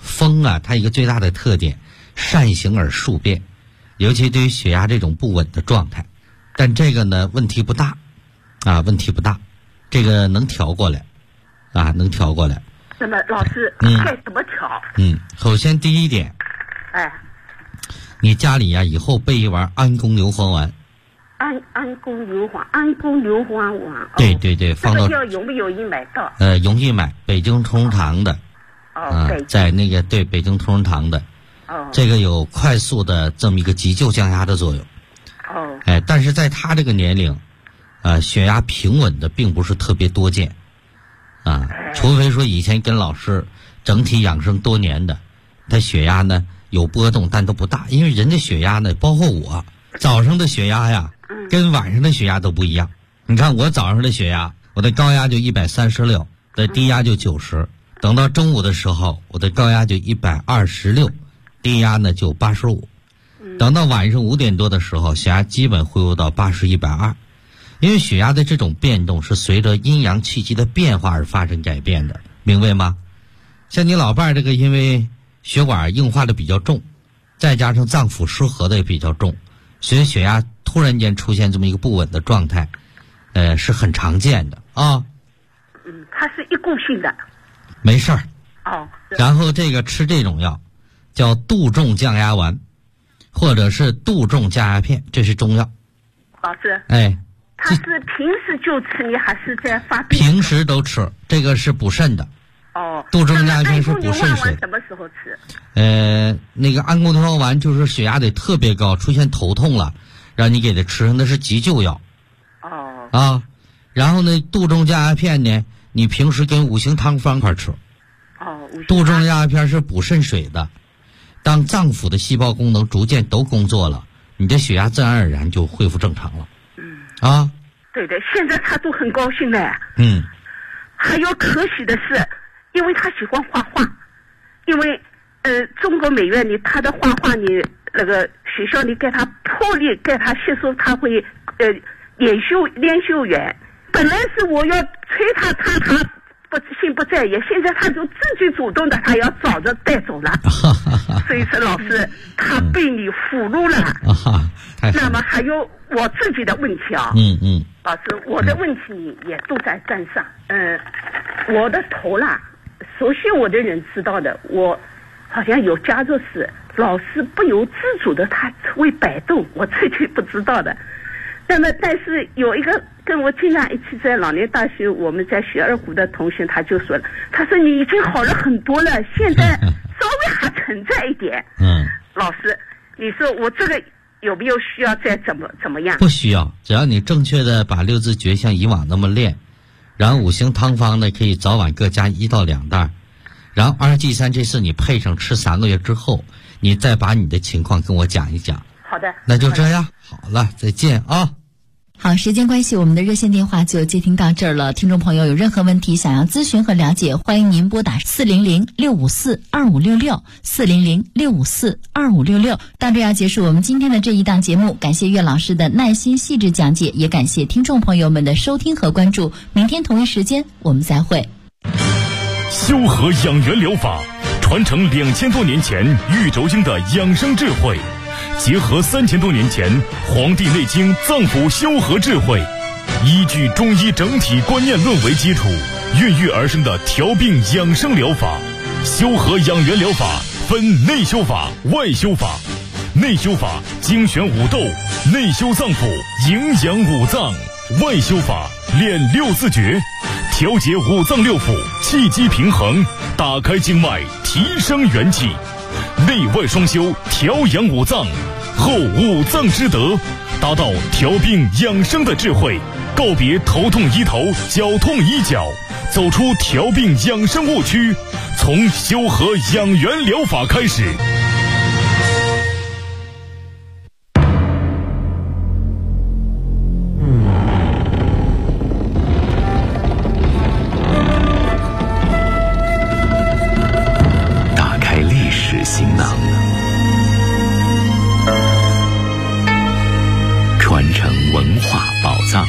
Speaker 4: 风啊，它一个最大的特点，善行而数变，尤其对于血压这种不稳的状态。但这个呢，问题不大，问题不大，这个能调过来，能调过来。
Speaker 8: 那么老师该怎么调？
Speaker 4: 首先第一点，你家里以后备一丸安宫牛黄丸。
Speaker 8: 安宫牛黄丸。
Speaker 4: 对，放到
Speaker 8: 容不容易买到？
Speaker 4: 容易买，北京同仁堂的。在那个北京同仁堂的。这个有快速的这么一个急救降压的作用。但是在他这个年龄，血压平稳的并不是特别多见。除非说以前跟老师整体养生多年的，他血压呢有波动，但都不大。因为人的血压呢，包括我早上的血压呀，跟晚上的血压都不一样。你看我早上的血压，我的高压就136，的低压就90。等到中午的时候，我的高压就126，低压呢就85。等到晚上5点多的时候，血压基本恢复到80、120。因为血压的这种变动是随着阴阳气机的变化而发生改变的，明白吗？像你老伴儿这个，因为血管硬化的比较重，再加上脏腑失和的也比较重，所以血压突然间出现这么一个不稳的状态，是很常见的啊。
Speaker 8: 它是一股性的。
Speaker 4: 没事儿。然后这个吃这种药叫杜仲降压丸，或者是杜仲降压片，这是中药。
Speaker 8: 老师。他是平时就吃呢，还是在发病？
Speaker 4: 平时都吃，这个是补肾的。杜仲降压片是补肾水。
Speaker 8: 什么时候吃？
Speaker 4: 那个安宫牛黄丸就是血压得特别高，出现头痛了，让你给他吃，那是急救药。然后呢，杜仲降压片呢，你平时跟五行汤方块吃。杜仲降压片是补肾水的，当脏腑的细胞功能逐渐都工作了，你的血压自然而然就恢复正常了。
Speaker 8: 对的，现在他都很高兴的。还有可喜的是，因为他喜欢画画，因为中国美院里他的画画你那个学校里给他破例给他吸收，他会练修员。本来是我要催他不心不在焉，现在他就自己主动的，他要找着带走了。所以说老师，他被你俘虏了。那么还有我自己的问题啊。老师，我的问题也都在肝上。我的头啦，熟悉我的人知道的，我好像有家族史，老是不由自主的他会摆动，我自己不知道的。那么但是有一个跟我经常一起在老年大学我们在学二胡的同学，他就说了，他说你已经好了很多了，现在稍微还存在一点。老师，你说我这个有没有需要再怎么样？
Speaker 4: 不需要，只要你正确的把六字诀像以往那么练，然后五行汤方呢可以早晚各加1到2袋，然后2G3这次你配上吃3个月之后，你再把你的情况跟我讲一讲。
Speaker 8: 好的，
Speaker 4: 那就这样，好了，再见啊。
Speaker 3: 好，时间关系，我们的热线电话就接听到这儿了。听众朋友有任何问题想要咨询和了解，欢迎您拨打400-654-2566 400-654-2566。到这要结束我们今天的这一档节目，感谢岳老师的耐心细致讲解，也感谢听众朋友们的收听和关注。明天同一时间我们再会。
Speaker 1: 修和养元疗法传承2000多年前玉轴经的养生智慧，结合3000多年前《黄帝内经》脏腑修和智慧，依据中医整体观念论为基础，孕育而生的调病养生疗法。修和养元疗法分内修法、外修法。内修法精选五斗，内修脏腑，营养五脏；外修法练6字诀，调节五脏六腑，气机平衡，打开经脉，提升元气。内外双修，调养五脏，后五脏之德，达到调病养生的智慧，告别头痛医头，脚痛医脚，走出调病养生误区，从修和养元疗法开始。
Speaker 2: 打开历史行囊，传承文化宝藏。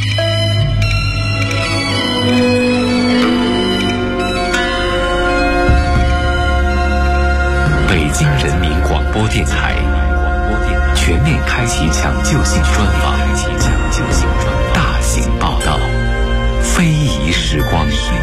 Speaker 9: 北京人民广播电台全面开启抢救性专访，大型报道，非遗时光。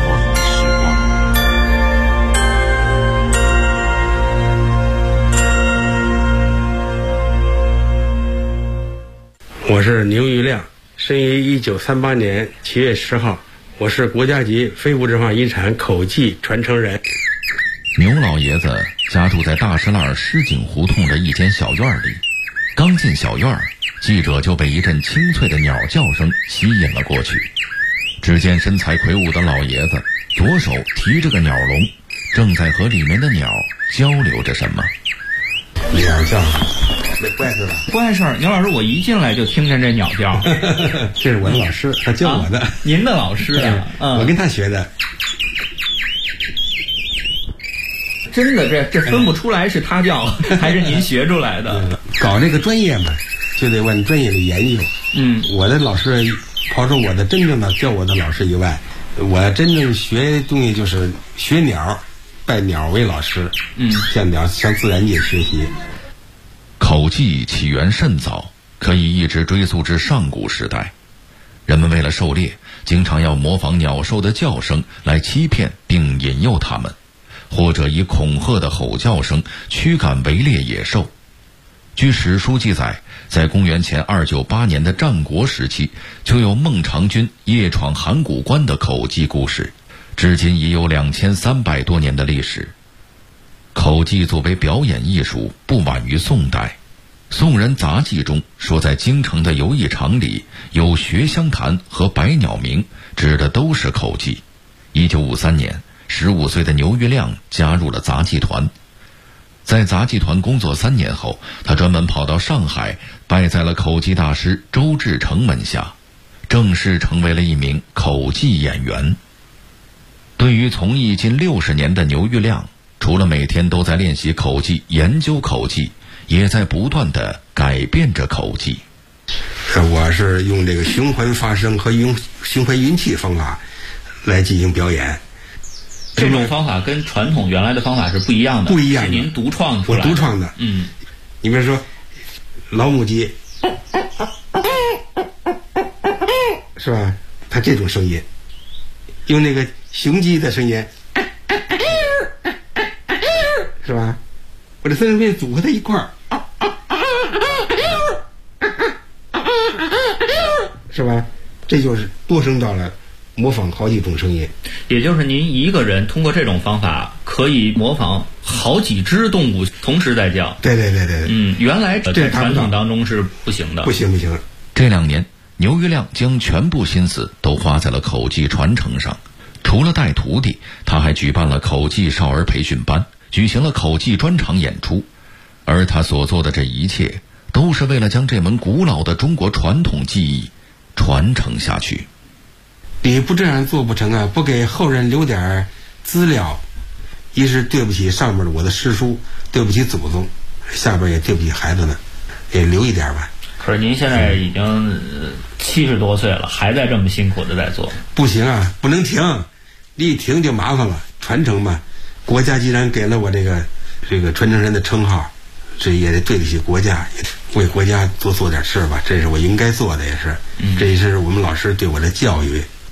Speaker 10: 我是牛玉亮，生于1938年7月10号，我是国家级非物质文化遗产口技传承人。
Speaker 1: 牛老爷子家住在大石栏石井胡同的一间小院里，刚进小院，记者就被一阵清脆的鸟叫声吸引了过去。只见身材魁梧的老爷子左手提着个鸟笼，正在和里面的鸟交流着什么。
Speaker 10: 鸟叫不碍事吧？
Speaker 11: 不碍事。牛老师，我一进来就听见这鸟叫。
Speaker 10: 这是我的老师，他教我的。
Speaker 11: 您的老师啊？
Speaker 10: 我跟他学的。
Speaker 11: 真的，这分不出来是他教还是您学出来的。
Speaker 10: 搞这个专业嘛，就得往专业里研究。我的老师，刨出我的真正的教我的老师以外，我真正学东西就是学鸟，拜鸟为老师。向鸟向自然界学习。
Speaker 1: 口技起源甚早，可以一直追溯至上古时代。人们为了狩猎，经常要模仿鸟兽的叫声来欺骗并引诱它们，或者以恐吓的吼叫声驱赶围猎野兽。据史书记载，在公元前298年的战国时期，就有孟尝君夜闯函谷关的口技故事，至今已有2300多年的历史。口技作为表演艺术，不晚于宋代。宋人杂记中说，在京城的游艺场里有学香坛和百鸟鸣，指的都是口技。1953年，15岁的牛玉亮加入了杂技团。在杂技团工作3年后，他专门跑到上海，拜在了口技大师周志成门下，正式成为了一名口技演员。对于从艺近60年的牛玉亮，除了每天都在练习口技、研究口技，也在不断地改变着口技。
Speaker 10: 我是用这个循环发声和用循环运气方法来进行表演。
Speaker 11: 这种方法跟传统原来的方法是不一样的，
Speaker 10: 不一样的，
Speaker 11: 是您独创出来的。
Speaker 10: 我独创的。你比如说老母鸡，是吧？它这种声音，用那个雄鸡的声音，是吧？我这三声变组合在一块儿，是吧？这就是多声道了，模仿好几种声音。
Speaker 11: 也就是您一个人通过这种方法可以模仿好几只动物同时在叫。
Speaker 10: 对。
Speaker 11: 原来在传统当中是不行的。
Speaker 10: 不行。
Speaker 1: 这2年，牛玉亮将全部心思都花在了口技传承上。除了带徒弟，他还举办了口技少儿培训班，举行了口技专场演出。而他所做的这一切，都是为了将这门古老的中国传统技艺传承下去。
Speaker 10: 你不这样做不成啊！不给后人留点资料，一是对不起上面的我的师叔，对不起祖宗，下边也对不起孩子们，也留一点吧。
Speaker 11: 可是您现在已经70多岁了，还在这么辛苦的在做。
Speaker 10: 不行啊，不能停，你一停就麻烦了。传承嘛，国家既然给了我这个传承人的称号，这也得对得起国家，也为国家多做点事吧，这是我应该做的，也是，这也是我们老师对我的教育，